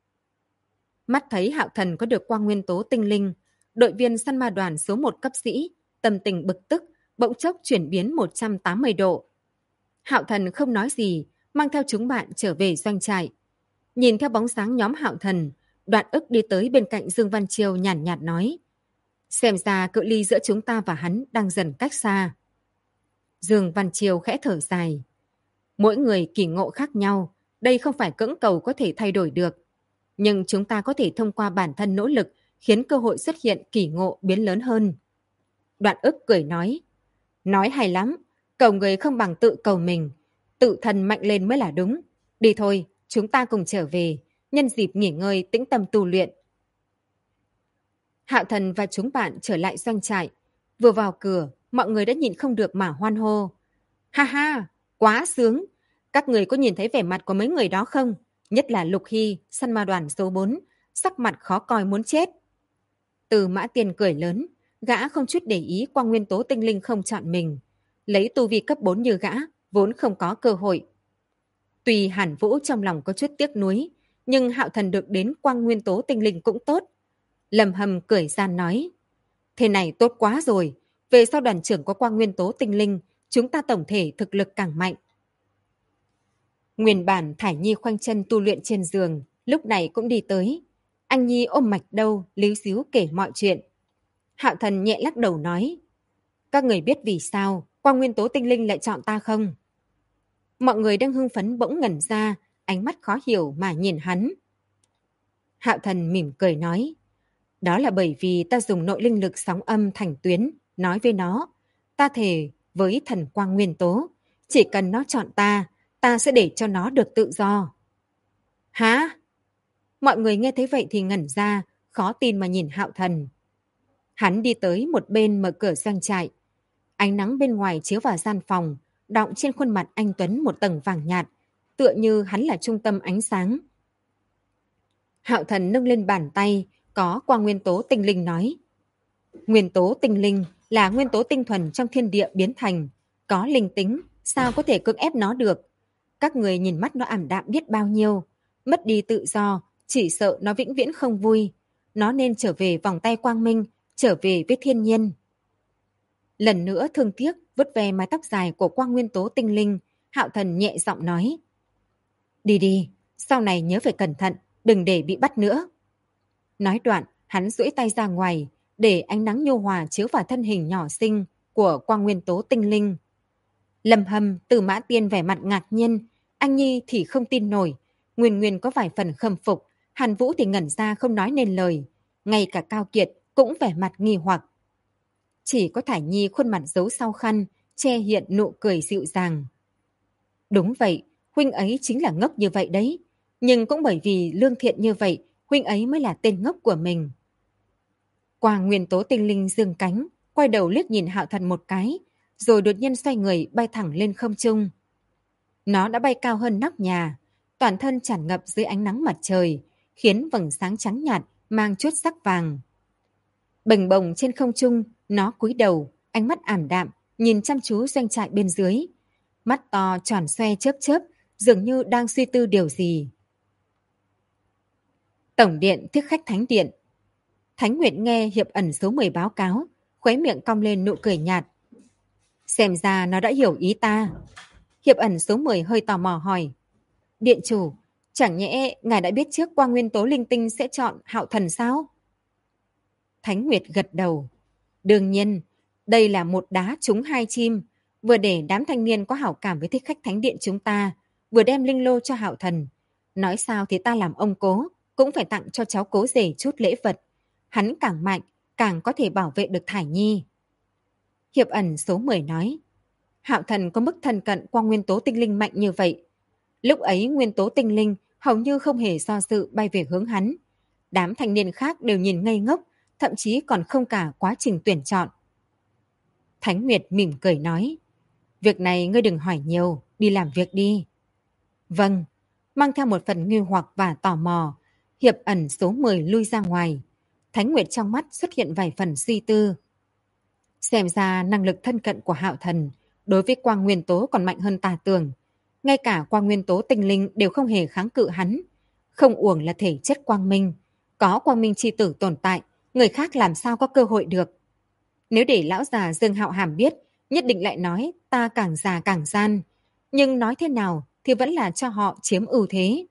Mắt thấy Hạo Thần có được quang nguyên tố tinh linh, đội viên săn ma đoàn số 1 cấp sĩ, tâm tình bực tức, bỗng chốc chuyển biến 180 độ. Hạo Thần không nói gì, mang theo chúng bạn trở về doanh trại. Nhìn theo bóng dáng nhóm Hạo Thần, Đoạn Ức đi tới bên cạnh Dương Văn Chiêu nhàn nhạt nói. Xem ra cự ly giữa chúng ta và hắn đang dần cách xa. Dương Văn Chiêu khẽ thở dài. Mỗi người kỳ ngộ khác nhau, đây không phải cưỡng cầu có thể thay đổi được. Nhưng chúng ta có thể thông qua bản thân nỗ lực khiến cơ hội xuất hiện kỳ ngộ biến lớn hơn. Đoạn Ức cười nói. Nói hay lắm, cầu người không bằng tự cầu mình. Tự thân mạnh lên mới là đúng. Đi thôi, chúng ta cùng trở về, nhân dịp nghỉ ngơi tĩnh tâm tu luyện. Hạo Thần và chúng bạn trở lại doanh trại. Vừa vào cửa, mọi người đã nhịn không được mà hoan hô. Ha ha, quá sướng. Các người có nhìn thấy vẻ mặt của mấy người đó không? Nhất là Lục Hy, săn ma đoàn số 4, sắc mặt khó coi muốn chết. Từ Mã Tiên cười lớn, gã không chút để ý quang nguyên tố tinh linh không chọn mình. Lấy tu vi cấp 4 như gã, vốn không có cơ hội. Tuy Hàn Vũ trong lòng có chút tiếc nuối, nhưng Hạo Thần được đến quang nguyên tố tinh linh cũng tốt. Lâm Hâm cười gian nói, thế này tốt quá rồi, về sau đoàn trưởng có quang nguyên tố tinh linh, chúng ta tổng thể thực lực càng mạnh. Nguyên bản Thải Nhi khoanh chân tu luyện trên giường, lúc này cũng đi tới. Anh Nhi ôm mạch đâu, líu xíu kể mọi chuyện. Hạo Thần nhẹ lắc đầu nói, các người biết vì sao quang nguyên tố tinh linh lại chọn ta không? Mọi người đang hưng phấn bỗng ngẩn ra, ánh mắt khó hiểu mà nhìn hắn. Hạo Thần mỉm cười nói, đó là bởi vì ta dùng nội linh lực sóng âm thành tuyến, nói với nó, ta thề với thần quang nguyên tố, chỉ cần nó chọn ta, ta sẽ để cho nó được tự do. Hả? Mọi người nghe thấy vậy thì ngẩn ra, khó tin mà nhìn Hạo Thần. Hắn đi tới một bên mở cửa doanh trại. Ánh nắng bên ngoài chiếu vào gian phòng, đọng trên khuôn mặt anh Tuấn một tầng vàng nhạt, tựa như hắn là trung tâm ánh sáng. Hạo Thần nâng lên bàn tay, có quang nguyên tố tinh linh nói. Nguyên tố tinh linh là nguyên tố tinh thuần trong thiên địa biến thành, có linh tính, sao có thể cưỡng ép nó được. Các người nhìn mắt nó ảm đạm biết bao nhiêu, mất đi tự do, chỉ sợ nó vĩnh viễn không vui. Nó nên trở về vòng tay quang minh, trở về với thiên nhiên. Lần nữa thương tiếc vứt về mái tóc dài của quang nguyên tố tinh linh, Hạo Thần nhẹ giọng nói. Đi đi, sau này nhớ phải cẩn thận, đừng để bị bắt nữa. Nói đoạn, hắn duỗi tay ra ngoài, để ánh nắng nhu hòa chiếu vào thân hình nhỏ xinh của quang nguyên tố tinh linh. Lâm Hâm, Từ Mã Tiên vẻ mặt ngạc nhiên, anh Nhi thì không tin nổi, Nguyên Nguyên có vài phần khâm phục, Hàn Vũ thì ngẩn ra không nói nên lời, ngay cả Cao Kiệt cũng vẻ mặt nghi hoặc. Chỉ có Thải Nhi khuôn mặt giấu sau khăn, che hiện nụ cười dịu dàng. Đúng vậy, huynh ấy chính là ngốc như vậy đấy. Nhưng cũng bởi vì lương thiện như vậy, huynh ấy mới là tên ngốc của mình. Quang nguyên tố tinh linh giương cánh, quay đầu liếc nhìn Hạo Thần một cái, rồi đột nhiên xoay người bay thẳng lên không trung. Nó đã bay cao hơn nóc nhà, toàn thân tràn ngập dưới ánh nắng mặt trời, khiến vầng sáng trắng nhạt mang chút sắc vàng. Bềnh bồng trên không trung, nó cúi đầu, ánh mắt ảm đạm, nhìn chăm chú doanh trại bên dưới. Mắt to tròn xoe chớp chớp, dường như đang suy tư điều gì. Tổng điện Thiết Khách Thánh Điện. Thánh Nguyệt nghe Hiệp Ẩn số 10 báo cáo, khóe miệng cong lên nụ cười nhạt. Xem ra nó đã hiểu ý ta. Hiệp Ẩn số 10 hơi tò mò hỏi. Điện chủ, chẳng nhẽ ngài đã biết trước Quang Nguyên Tố Linh Tinh sẽ chọn Hạo Thần sao? Thánh Nguyệt gật đầu. Đương nhiên, đây là một đá trúng hai chim, vừa để đám thanh niên có hảo cảm với Thích Khách Thánh Điện chúng ta, vừa đem linh lô cho Hạo Thần. Nói sao thì ta làm ông cố, cũng phải tặng cho cháu cố rể chút lễ vật. Hắn càng mạnh, càng có thể bảo vệ được Thải Nhi. Hiệp Ẩn số 10 nói. Hạo Thần có mức thân cận qua nguyên tố tinh linh mạnh như vậy. Lúc ấy nguyên tố tinh linh hầu như không hề do dự bay về hướng hắn. Đám thanh niên khác đều nhìn ngây ngốc, thậm chí còn không cả quá trình tuyển chọn. Thánh Nguyệt mỉm cười nói. Việc này ngươi đừng hỏi nhiều, đi làm việc đi. Vâng, mang theo một phần nghi hoặc và tò mò, Hiệp Ẩn số 10 lui ra ngoài. Thánh Nguyệt trong mắt xuất hiện vài phần suy tư. Xem ra năng lực thân cận của Hạo Thần đối với quang nguyên tố còn mạnh hơn ta tưởng. Ngay cả quang nguyên tố tinh linh đều không hề kháng cự hắn. Không uổng là thể chất quang minh. Có quang minh chi tử tồn tại, người khác làm sao có cơ hội được. Nếu để lão già Dương Hạo Hàm biết, nhất định lại nói ta càng già càng gian. Nhưng nói thế nào thì vẫn là cho họ chiếm ưu thế.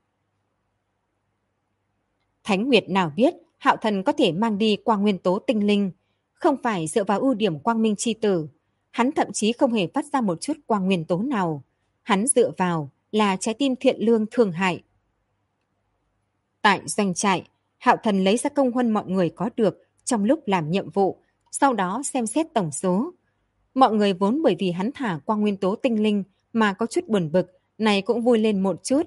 Thánh Nguyệt nào biết Hạo Thần có thể mang đi quang nguyên tố tinh linh, không phải dựa vào ưu điểm quang minh chi tử. Hắn thậm chí không hề phát ra một chút quang nguyên tố nào. Hắn dựa vào là trái tim thiện lương thương hại. Tại doanh trại, Hạo Thần lấy ra công huân mọi người có được trong lúc làm nhiệm vụ, sau đó xem xét tổng số. Mọi người vốn bởi vì hắn thả quang nguyên tố tinh linh mà có chút buồn bực, này cũng vui lên một chút.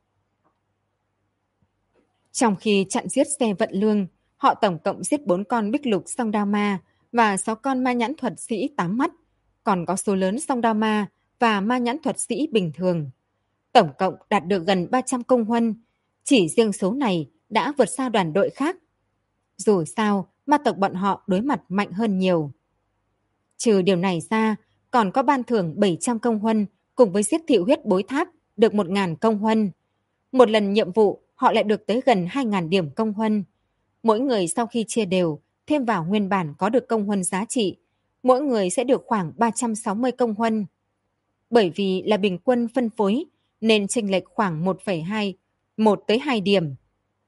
Trong khi chặn giết xe vận lương, họ tổng cộng giết 4 con bích lục song đao ma và 6 con ma nhãn thuật sĩ 8 mắt, còn có số lớn song đao ma và ma nhãn thuật sĩ bình thường. Tổng cộng đạt được gần 300 công huân, chỉ riêng số này đã vượt xa đoàn đội khác. Dù sao, ma tộc bọn họ đối mặt mạnh hơn nhiều. Trừ điều này ra, còn có ban thưởng 700 công huân cùng với giết thị huyết bối tháp được 1.000 công huân. Một lần nhiệm vụ, họ lại được tới gần 2.000 điểm công huân. Mỗi người sau khi chia đều, thêm vào nguyên bản có được công huân giá trị, mỗi người sẽ được khoảng 360 công huân. Bởi vì là bình quân phân phối, nên chênh lệch khoảng 1 tới 2 điểm.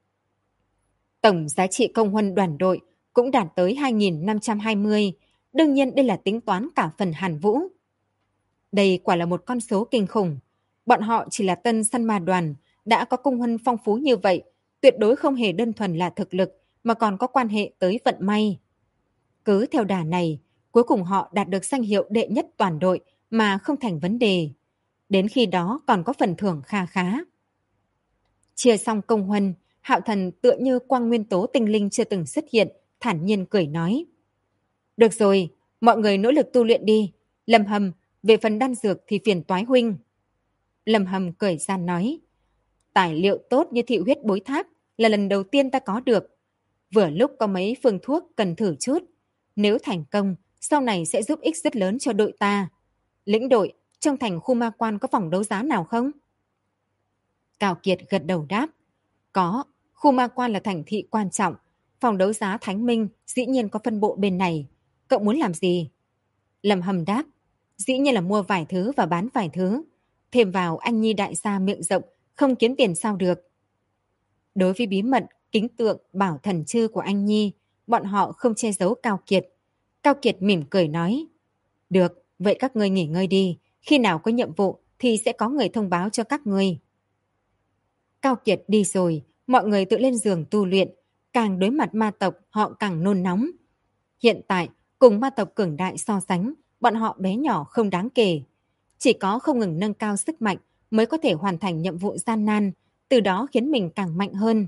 Tổng giá trị công huân đoàn đội cũng đạt tới 2.520, đương nhiên đây là tính toán cả phần Hàn Vũ. Đây quả là một con số kinh khủng. Bọn họ chỉ là tân săn ma đoàn, đã có công huân phong phú như vậy, tuyệt đối không hề đơn thuần là thực lực, mà còn có quan hệ tới vận may. Cứ theo đà này, cuối cùng họ đạt được danh hiệu đệ nhất toàn đội mà không thành vấn đề. Đến khi đó còn có phần thưởng kha khá. Chia xong công huân, Hạo Thần tựa như quang nguyên tố tinh linh chưa từng xuất hiện, thản nhiên cười nói. Được rồi, mọi người nỗ lực tu luyện đi. Lâm Hầm, về phần đan dược thì phiền toái huynh. Lâm Hầm cười gian nói. Tài liệu tốt như thị huyết bối tháp là lần đầu tiên ta có được. Vừa lúc có mấy phương thuốc cần thử chút. Nếu thành công, sau này sẽ giúp ích rất lớn cho đội ta. Lĩnh đội, trong thành khu ma quan có phòng đấu giá nào không? Cao Kiệt gật đầu đáp. Có, khu ma quan là thành thị quan trọng. Phòng đấu giá Thánh Minh dĩ nhiên có phân bộ bên này. Cậu muốn làm gì? Lâm Hầm đáp. Dĩ nhiên là mua vài thứ và bán vài thứ. Thêm vào anh Nhi đại gia miệng rộng, không kiếm tiền sao được. Đối với bí mật, kính tượng, bảo thần chư của anh Nhi, bọn họ không che giấu Cao Kiệt. Cao Kiệt mỉm cười nói. Được, vậy các ngươi nghỉ ngơi đi. Khi nào có nhiệm vụ thì sẽ có người thông báo cho các ngươi. Cao Kiệt đi rồi, mọi người tự lên giường tu luyện. Càng đối mặt ma tộc, họ càng nôn nóng. Hiện tại, Cùng ma tộc cường đại so sánh, bọn họ bé nhỏ không đáng kể. Chỉ có không ngừng nâng cao sức mạnh mới có thể hoàn thành nhiệm vụ gian nan, từ đó khiến mình càng mạnh hơn.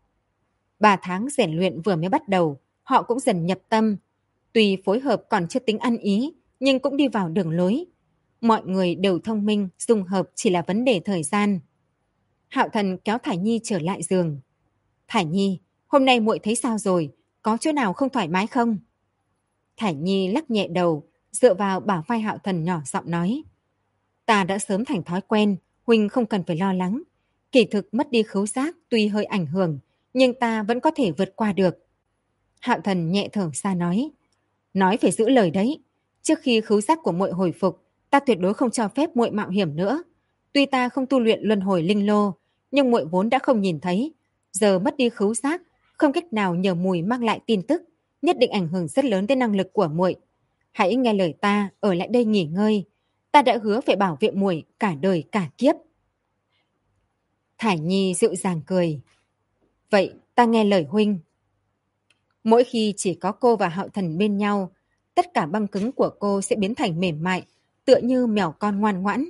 3 tháng rèn luyện vừa mới bắt đầu, họ cũng dần nhập tâm. Tuy phối hợp còn chưa tính ăn ý, nhưng cũng đi vào đường lối. Mọi người đều thông minh, dung hợp chỉ là vấn đề thời gian. Hạo Thần kéo Thải Nhi trở lại giường. Thải Nhi, hôm nay muội thấy sao rồi? Có chỗ nào không thoải mái không? Thải Nhi lắc nhẹ đầu, dựa vào bả vai Hạo Thần nhỏ giọng nói. Ta đã sớm thành thói quen, huynh không cần phải lo lắng. Kỳ thực mất đi khứu giác tuy hơi ảnh hưởng, nhưng ta vẫn có thể vượt qua được. Hạo Thần nhẹ thở ra nói phải giữ lời đấy. Trước khi khứu giác của muội hồi phục, ta tuyệt đối không cho phép muội mạo hiểm nữa. Tuy ta không tu luyện luân hồi linh lô, nhưng muội vốn đã không nhìn thấy. Giờ mất đi khứu giác, không cách nào nhờ mùi mang lại tin tức, nhất định ảnh hưởng rất lớn đến năng lực của muội. Hãy nghe lời ta, ở lại đây nghỉ ngơi. Ta đã hứa phải bảo vệ muội cả đời cả kiếp. Thải Nhi dịu dàng cười. Vậy ta nghe lời huynh. Mỗi khi chỉ có cô và Hạo Thần bên nhau, tất cả băng cứng của cô sẽ biến thành mềm mại, tựa như mèo con ngoan ngoãn.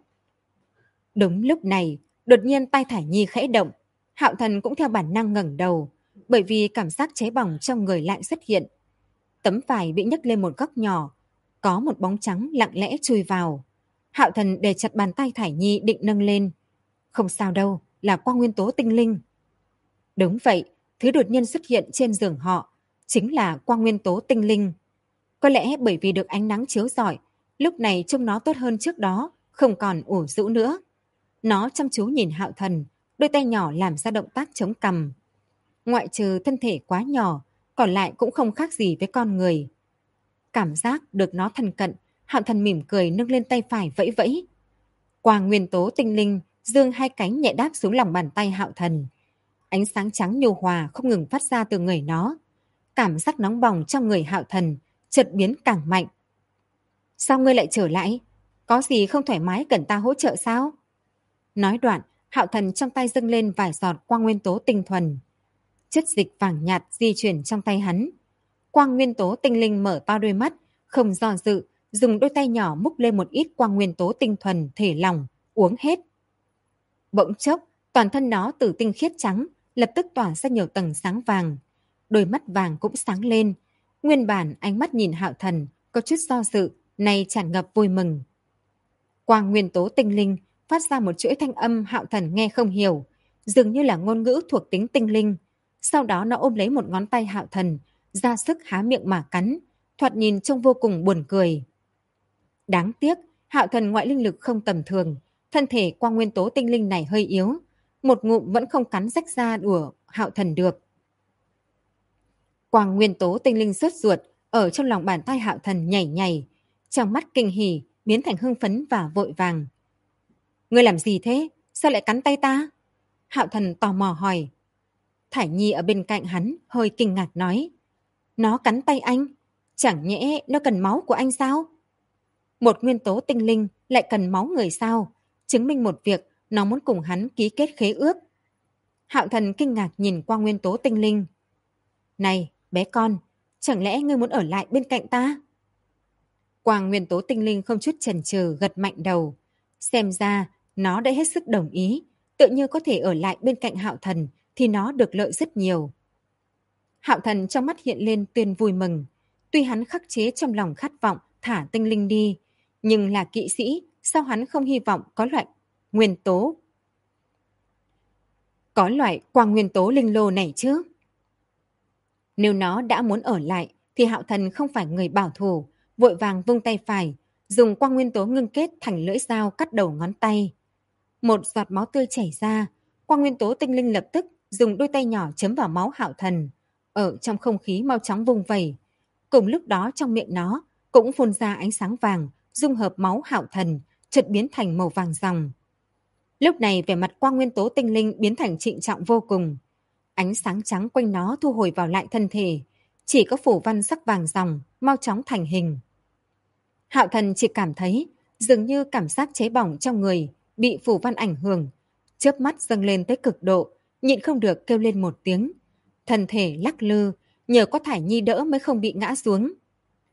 Đúng lúc này, đột nhiên tay Thải Nhi khẽ động. Hạo Thần cũng theo bản năng ngẩng đầu, bởi vì cảm giác cháy bỏng trong người lại xuất hiện. Tấm vải bị nhấc lên một góc nhỏ, có một bóng trắng lặng lẽ chui vào. Hạo Thần để chặt bàn tay Thải Nhi định nâng lên. Không sao đâu, là quang nguyên tố tinh linh. Đúng vậy, thứ đột nhiên xuất hiện trên giường họ chính là quang nguyên tố tinh linh. Có lẽ bởi vì được ánh nắng chiếu rọi, lúc này trông nó tốt hơn trước đó, không còn ủ rũ nữa. Nó chăm chú nhìn Hạo Thần, đôi tay nhỏ làm ra động tác chống cằm. Ngoại trừ thân thể quá nhỏ, còn lại cũng không khác gì với con người. Cảm giác được nó thân cận, Hạo Thần mỉm cười nâng lên tay phải vẫy vẫy. Quang nguyên tố tinh linh giương hai cánh nhẹ đáp xuống lòng bàn tay Hạo Thần. Ánh sáng trắng nhu hòa không ngừng phát ra từ người nó. Cảm giác nóng bỏng trong người Hạo Thần chợt biến càng mạnh. Sao ngươi lại trở lại? Có gì không thoải mái cần ta hỗ trợ sao? Nói đoạn, Hạo Thần trong tay dâng lên vài giọt quang nguyên tố tinh thuần. Chất dịch vàng nhạt di chuyển trong tay hắn. Quang nguyên tố tinh linh mở to đôi mắt, không do dự, dùng đôi tay nhỏ múc lên một ít quang nguyên tố tinh thuần thể lỏng, uống hết. Bỗng chốc, toàn thân nó từ tinh khiết trắng, lập tức tỏa ra nhiều tầng sáng vàng. Đôi mắt vàng cũng sáng lên. Nguyên bản ánh mắt nhìn Hạo Thần có chút do dự, nay tràn ngập vui mừng. Quang nguyên tố tinh linh phát ra một chuỗi thanh âm Hạo Thần nghe không hiểu, dường như là ngôn ngữ thuộc tính tinh linh. Sau đó nó ôm lấy một ngón tay Hạo Thần, ra sức há miệng mà cắn, thoạt nhìn trông vô cùng buồn cười. Đáng tiếc, Hạo Thần ngoại linh lực không tầm thường, thân thể quang nguyên tố tinh linh này hơi yếu, một ngụm vẫn không cắn rách ra của Hạo Thần được. Quang nguyên tố tinh linh sốt ruột, ở trong lòng bàn tay Hạo Thần nhảy nhảy, trong mắt kinh hỉ biến thành hưng phấn và vội vàng. Ngươi làm gì thế? Sao lại cắn tay ta? Hạo Thần tò mò hỏi. Thải Nhi ở bên cạnh hắn hơi kinh ngạc nói. Nó cắn tay anh? Chẳng nhẽ nó cần máu của anh sao? Một nguyên tố tinh linh lại cần máu người sao? Chứng minh một việc, nó muốn cùng hắn ký kết khế ước. Hạo Thần kinh ngạc nhìn qua nguyên tố tinh linh. Này, bé con, chẳng lẽ ngươi muốn ở lại bên cạnh ta? Quang nguyên tố tinh linh không chút chần chừ gật mạnh đầu. Xem ra, nó đã hết sức đồng ý. Tự như có thể ở lại bên cạnh Hạo Thần thì nó được lợi rất nhiều. Hạo Thần trong mắt hiện lên tia vui mừng. Tuy hắn khắc chế trong lòng khát vọng thả tinh linh đi, nhưng là kỵ sĩ, sao hắn không hy vọng có loại nguyên tố? Có loại quang nguyên tố linh lô này chứ? Nếu nó đã muốn ở lại, thì Hạo Thần không phải người bảo thủ, vội vàng vung tay phải, dùng quang nguyên tố ngưng kết thành lưỡi dao cắt đầu ngón tay. Một giọt máu tươi chảy ra, quang nguyên tố tinh linh lập tức dùng đôi tay nhỏ chấm vào máu Hạo Thần, ở trong không khí mau chóng vung vẩy. Cùng lúc đó trong miệng nó cũng phun ra ánh sáng vàng, dung hợp máu Hạo Thần, chợt biến thành màu vàng ròng. Lúc này vẻ mặt quang nguyên tố tinh linh biến thành trịnh trọng vô cùng. Ánh sáng trắng quanh nó thu hồi vào lại thân thể, chỉ có phủ văn sắc vàng ròng mau chóng thành hình. Hạo Thần chỉ cảm thấy dường như cảm giác cháy bỏng trong người bị phủ văn ảnh hưởng, chớp mắt dâng lên tới cực độ, nhịn không được kêu lên một tiếng. Thân thể lắc lư, nhờ có Thải Nhi đỡ mới không bị ngã xuống.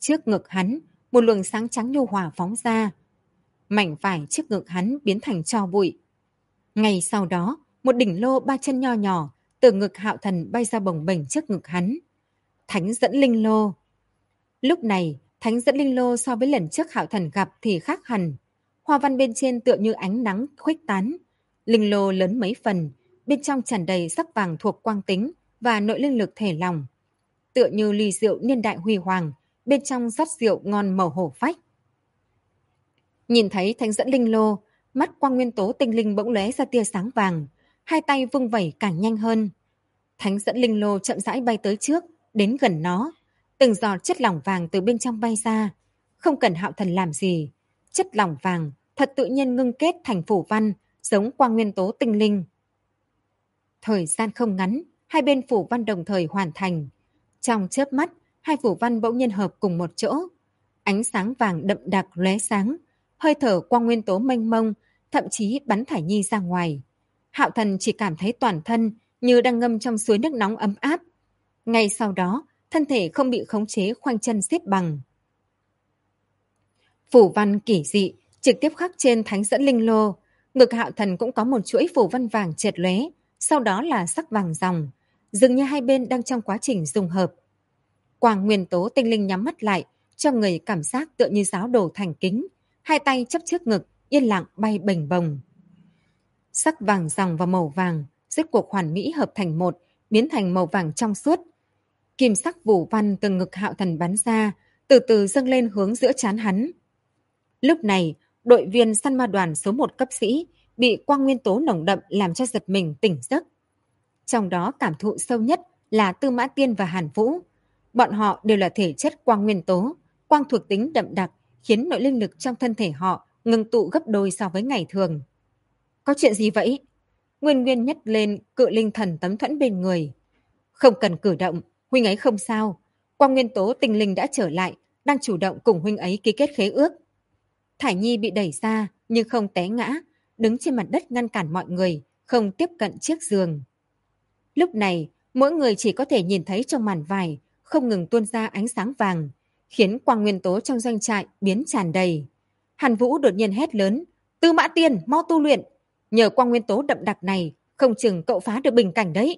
Trước ngực hắn, một luồng sáng trắng nhu hòa phóng ra. Mảnh vải trước ngực hắn biến thành tro bụi. Ngay sau đó, một đỉnh lô 3 chân nho nhỏ từ ngực Hạo Thần bay ra bồng bềnh trước ngực hắn. Thánh dẫn linh lô. Lúc này, thánh dẫn linh lô so với lần trước Hạo Thần gặp thì khác hẳn. Hoa văn bên trên tựa như ánh nắng khuếch tán. Linh lô lớn mấy phần, bên trong tràn đầy sắc vàng thuộc quang tính và nội linh lực thể lòng. Tựa như ly rượu niên đại huy hoàng, bên trong rót rượu ngon màu hổ phách. Nhìn thấy thánh dẫn linh lô, mắt quang nguyên tố tinh linh bỗng lóe ra tia sáng vàng, hai tay vung vẩy càng nhanh hơn. Thánh dẫn linh lô chậm rãi bay tới trước, đến gần nó. Từng giọt chất lỏng vàng từ bên trong bay ra. Không cần Hạo Thần làm gì. Chất lỏng vàng thật tự nhiên ngưng kết thành phủ văn, giống quang nguyên tố tinh linh. Thời gian không ngắn, hai bên phủ văn đồng thời hoàn thành. Trong chớp mắt, hai phủ văn bỗng nhiên hợp cùng một chỗ. Ánh sáng vàng đậm đặc lóe sáng, hơi thở quang nguyên tố mênh mông, thậm chí bắn Thải Nhi ra ngoài. Hạo Thần chỉ cảm thấy toàn thân như đang ngâm trong suối nước nóng ấm áp. Ngay sau đó, thân thể không bị khống chế khoanh chân xếp bằng. Phủ văn kỳ dị, trực tiếp khắc trên thánh dẫn linh lô. Ngực Hạo Thần cũng có một chuỗi phủ văn vàng chợt lóe, sau đó là sắc vàng ròng, dường như hai bên đang trong quá trình dung hợp. Quang nguyên tố tinh linh nhắm mắt lại, cho người cảm giác tựa như giáo đồ thành kính, hai tay chấp trước ngực, yên lặng bay bềnh bồng. Sắc vàng ròng và màu vàng, rốt cuộc hoàn mỹ hợp thành một, biến thành màu vàng trong suốt. Kim sắc phủ văn từ ngực Hạo Thần bắn ra, từ từ dâng lên hướng giữa trán hắn. Lúc này, đội viên săn ma đoàn số 1 cấp sĩ bị quang nguyên tố nồng đậm làm cho giật mình tỉnh giấc. Trong đó cảm thụ sâu nhất là Tư Mã Tiên và Hàn Vũ. Bọn họ đều là thể chất quang nguyên tố, quang thuộc tính đậm đặc, khiến nội linh lực trong thân thể họ ngừng tụ gấp đôi so với ngày thường. Có chuyện gì vậy? Nguyên Nguyên nhấc lên cự linh thần tấm thuẫn bên người. Không cần cử động, huynh ấy không sao. Quang nguyên tố tinh linh đã trở lại, đang chủ động cùng huynh ấy ký kết khế ước. Thải Nhi bị đẩy ra nhưng không té ngã, đứng trên mặt đất ngăn cản mọi người, không tiếp cận chiếc giường. Lúc này, mỗi người chỉ có thể nhìn thấy trong màn vải không ngừng tuôn ra ánh sáng vàng, khiến quang nguyên tố trong doanh trại biến tràn đầy. Hàn Vũ đột nhiên hét lớn, Tư Mã Tiên, mau tu luyện. Nhờ quang nguyên tố đậm đặc này, không chừng cậu phá được bình cảnh đấy.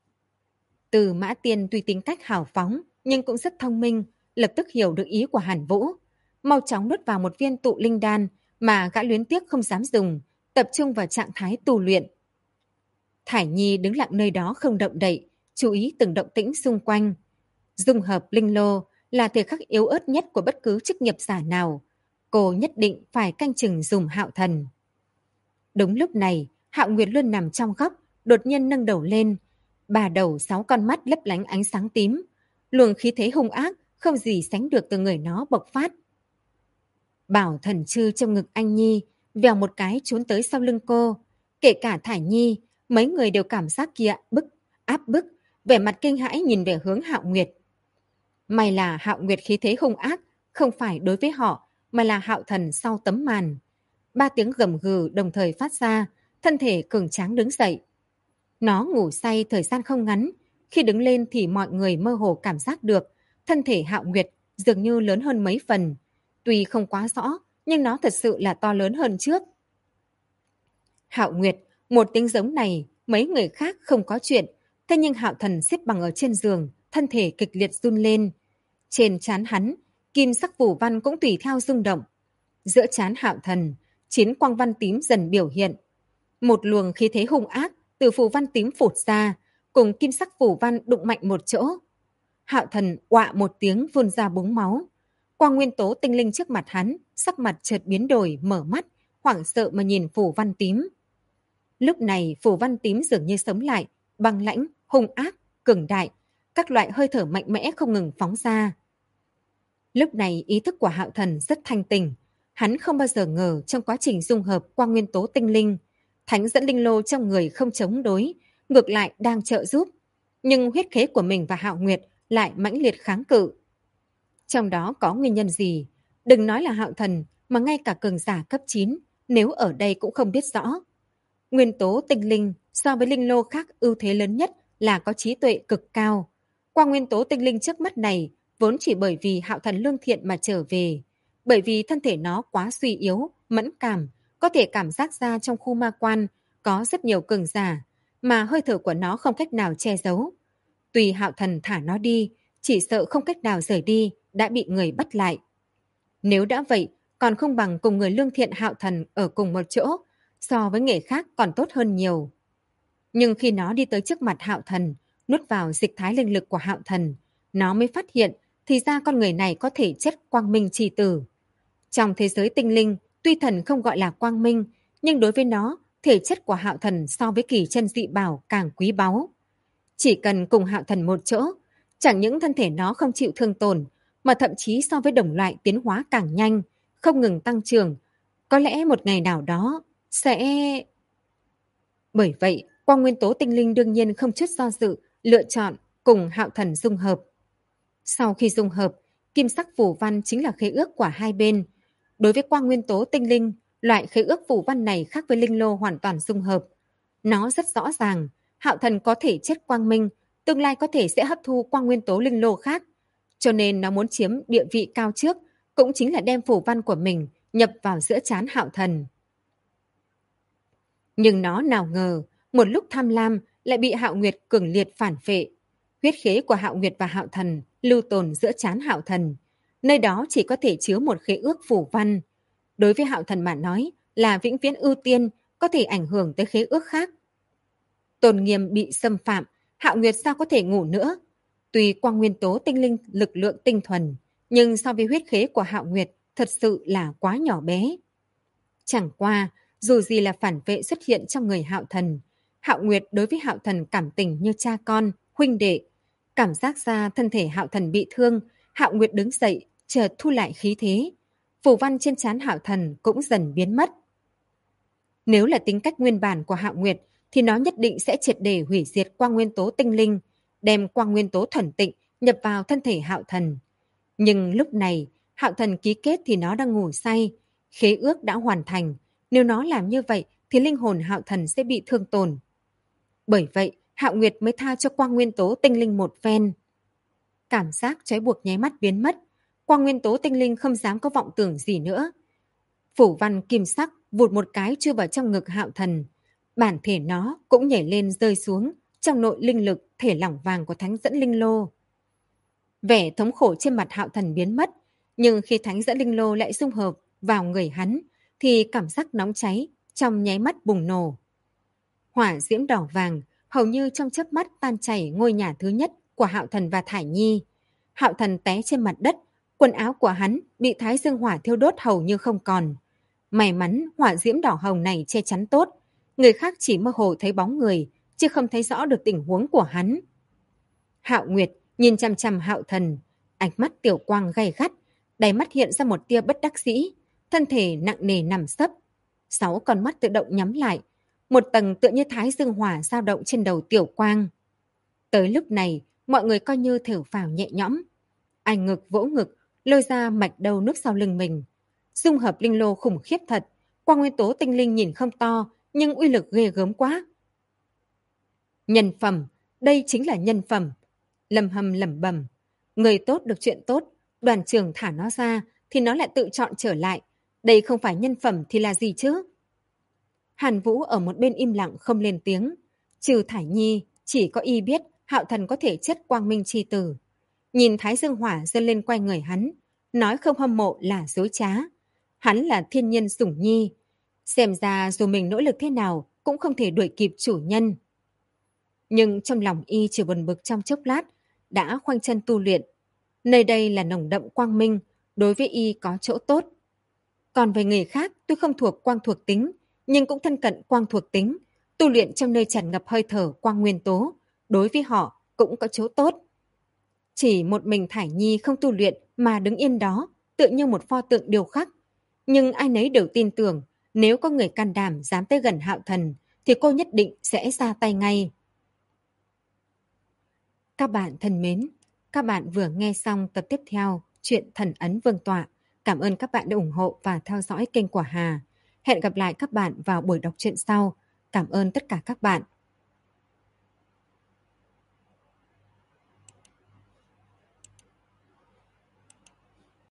Tư Mã Tiên tuy tính cách hào phóng, nhưng cũng rất thông minh, lập tức hiểu được ý của Hàn Vũ. Mau chóng nuốt vào một viên tụ linh đan mà gã luyến tiếc không dám dùng, tập trung vào trạng thái tu luyện. Thải Nhi đứng lặng nơi đó không động đậy, chú ý từng động tĩnh xung quanh. Dung hợp linh lô là thời khắc yếu ớt nhất của bất cứ chức nghiệp giả nào. Cô nhất định phải canh chừng dùng Hạo Thần. Đúng lúc này, Hạo Nguyệt luôn nằm trong góc, đột nhiên nâng đầu lên. Bà đầu 6 con mắt lấp lánh ánh sáng tím. Luồng khí thế hung ác, không gì sánh được từ người nó bộc phát. Bảo Thần Trư trong ngực anh Nhi, vèo một cái trốn tới sau lưng cô. Kể cả Thải Nhi, mấy người đều cảm giác kia áp bức, vẻ mặt kinh hãi nhìn về hướng Hạo Nguyệt. May là Hạo Nguyệt khí thế hung ác, không phải đối với họ, mà là Hạo Thần sau tấm màn. 3 tiếng gầm gừ đồng thời phát ra, thân thể cường tráng đứng dậy. Nó ngủ say thời gian không ngắn, khi đứng lên thì mọi người mơ hồ cảm giác được thân thể Hạo Nguyệt dường như lớn hơn mấy phần. Tuy không quá rõ, nhưng nó thật sự là to lớn hơn trước. Hạo Nguyệt, một tiếng giống này, mấy người khác không có chuyện, thế nhưng Hạo Thần xếp bằng ở trên giường, thân thể kịch liệt run lên. Trên trán hắn, kim sắc phủ văn cũng tùy theo rung động. Giữa trán Hạo Thần, 9 quang văn tím dần biểu hiện. Một luồng khí thế hung ác từ phủ văn tím phụt ra, cùng kim sắc phủ văn đụng mạnh một chỗ. Hạo Thần quạ một tiếng vươn ra búng máu. Quang nguyên tố tinh linh trước mặt hắn, sắc mặt chợt biến đổi, mở mắt, hoảng sợ mà nhìn phủ văn tím. Lúc này phủ văn tím dường như sống lại, băng lãnh, hung ác, cường đại, các loại hơi thở mạnh mẽ không ngừng phóng ra. Lúc này ý thức của Hạo Thần rất thanh tỉnh. Hắn không bao giờ ngờ trong quá trình dung hợp quang nguyên tố tinh linh, thánh dẫn linh lô trong người không chống đối, ngược lại đang trợ giúp. Nhưng huyết khế của mình và Hạo Nguyệt lại mãnh liệt kháng cự. Trong đó có nguyên nhân gì? Đừng nói là Hạo Thần, mà ngay cả cường giả cấp 9, nếu ở đây cũng không biết rõ. Nguyên tố tinh linh so với linh lô khác ưu thế lớn nhất là có trí tuệ cực cao. Qua nguyên tố tinh linh trước mắt này, vốn chỉ bởi vì Hạo Thần lương thiện mà trở về, bởi vì thân thể nó quá suy yếu, mẫn cảm, có thể cảm giác ra trong khu ma quan có rất nhiều cường giả, mà hơi thở của nó không cách nào che giấu. Tùy Hạo Thần thả nó đi, chỉ sợ không cách nào rời đi, đã bị người bắt lại. Nếu đã vậy, còn không bằng cùng người lương thiện Hạo Thần ở cùng một chỗ, so với nghề khác còn tốt hơn nhiều. Nhưng khi nó đi tới trước mặt Hạo Thần, nuốt vào dịch thái linh lực của Hạo Thần, nó mới phát hiện thì ra con người này có thể chất quang minh chi tử. Trong thế giới tinh linh, tuy thần không gọi là quang minh, nhưng đối với nó, thể chất của Hạo Thần so với kỳ chân dị bảo càng quý báu. Chỉ cần cùng Hạo Thần một chỗ, chẳng những thân thể nó không chịu thương tổn, mà thậm chí so với đồng loại tiến hóa càng nhanh, không ngừng tăng trưởng. Có lẽ một ngày nào đó sẽ... Bởi vậy, quang nguyên tố tinh linh đương nhiên không chút do dự, lựa chọn cùng Hạo Thần dung hợp. Sau khi dung hợp, kim sắc phù văn chính là khế ước của hai bên. Đối với quang nguyên tố tinh linh, loại khế ước phù văn này khác với linh lô hoàn toàn dung hợp. Nó rất rõ ràng, Hạo Thần có thể chất quang minh, tương lai có thể sẽ hấp thu quang nguyên tố linh lô khác. Cho nên nó muốn chiếm địa vị cao trước, cũng chính là đem phù văn của mình nhập vào giữa trán Hạo Thần. Nhưng nó nào ngờ, một lúc tham lam lại bị Hạo Nguyệt cường liệt phản phệ. Huyết khế của Hạo Nguyệt và Hạo Thần lưu tồn giữa trán Hạo Thần. Nơi đó chỉ có thể chứa một khế ước phù văn. Đối với Hạo Thần mà nói là vĩnh viễn ưu tiên, có thể ảnh hưởng tới khế ước khác. Tôn nghiêm bị xâm phạm, Hạo Nguyệt sao có thể ngủ nữa? Tuy quang nguyên tố tinh linh lực lượng tinh thuần, nhưng so với huyết khế của Hạo Nguyệt thật sự là quá nhỏ bé. Chẳng qua, dù gì là phản vệ xuất hiện trong người Hạo Thần, Hạo Nguyệt đối với Hạo Thần cảm tình như cha con, huynh đệ. Cảm giác ra thân thể Hạo Thần bị thương, Hạo Nguyệt đứng dậy, chợt thu lại khí thế. Phù văn trên trán Hạo Thần cũng dần biến mất. Nếu là tính cách nguyên bản của Hạo Nguyệt, thì nó nhất định sẽ triệt để hủy diệt quang nguyên tố tinh linh, đem quang nguyên tố thuần tịnh nhập vào thân thể Hạo Thần. Nhưng lúc này, Hạo Thần ký kết thì nó đang ngủ say, khế ước đã hoàn thành. Nếu nó làm như vậy thì linh hồn Hạo Thần sẽ bị thương tổn. Bởi vậy, Hạo Nguyệt mới tha cho quang nguyên tố tinh linh một phen. Cảm giác trói buộc nháy mắt biến mất, quang nguyên tố tinh linh không dám có vọng tưởng gì nữa. Phủ văn kim sắc vụt một cái chui vào trong ngực Hạo Thần. Bản thể nó cũng nhảy lên rơi xuống trong nội linh lực thể lỏng vàng của thánh dẫn linh lô. Vẻ thống khổ trên mặt Hạo Thần biến mất, nhưng khi thánh dẫn linh lô lại dung hợp vào người hắn, thì cảm giác nóng cháy trong nháy mắt bùng nổ. Hỏa diễm đỏ vàng hầu như trong chớp mắt tan chảy ngôi nhà thứ nhất của Hạo Thần và Thải Nhi. Hạo Thần té trên mặt đất, quần áo của hắn bị thái dương hỏa thiêu đốt hầu như không còn. May mắn hỏa diễm đỏ hồng này che chắn tốt, người khác chỉ mơ hồ thấy bóng người, chứ không thấy rõ được tình huống của hắn. Hạo Nguyệt nhìn chằm chằm Hạo Thần, ánh mắt tiểu quang gay gắt, đáy mắt hiện ra một tia bất đắc dĩ, thân thể nặng nề nằm sấp. 6 con mắt tự động nhắm lại, một tầng tựa như thái dương hỏa dao động trên đầu tiểu quang. Tới lúc này, mọi người coi như thở phào nhẹ nhõm. Anh ngực vỗ ngực, lôi ra mạch đầu núp sau lưng mình. Dung hợp linh lô khủng khiếp thật, quang nguyên tố tinh linh nhìn không to, nhưng uy lực ghê gớm quá. Nhân phẩm, đây chính là nhân phẩm. Lâm Hâm lẩm bẩm, người tốt được chuyện tốt, đoàn trưởng thả nó ra thì nó lại tự chọn trở lại. Đây không phải nhân phẩm thì là gì chứ? Hàn Vũ ở một bên im lặng không lên tiếng. Trừ Thải Nhi, chỉ có y biết Hạo Thần có thể chất quang minh chi tử. Nhìn thái dương hỏa dâng lên quanh người hắn, nói không hâm mộ là dối trá. Hắn là thiên nhân sủng nhi. Xem ra dù mình nỗ lực thế nào cũng không thể đuổi kịp chủ nhân. Nhưng trong lòng y chỉ buồn bực trong chốc lát, đã khoanh chân tu luyện. Nơi đây là nồng đậm quang minh, đối với y có chỗ tốt. Còn về người khác, tôi không thuộc quang thuộc tính, nhưng cũng thân cận quang thuộc tính. Tu luyện trong nơi tràn ngập hơi thở quang nguyên tố, đối với họ cũng có chỗ tốt. Chỉ một mình Thải Nhi không tu luyện mà đứng yên đó, tựa như một pho tượng điêu khắc. Nhưng ai nấy đều tin tưởng, nếu có người can đảm dám tới gần Hạo Thần, thì cô nhất định sẽ ra tay ngay. Các bạn thân mến, các bạn vừa nghe xong tập tiếp theo chuyện Thần Ấn Vương Tọa. Cảm ơn các bạn đã ủng hộ và theo dõi kênh của Hà. Hẹn gặp lại các bạn vào buổi đọc truyện sau. Cảm ơn tất cả các bạn.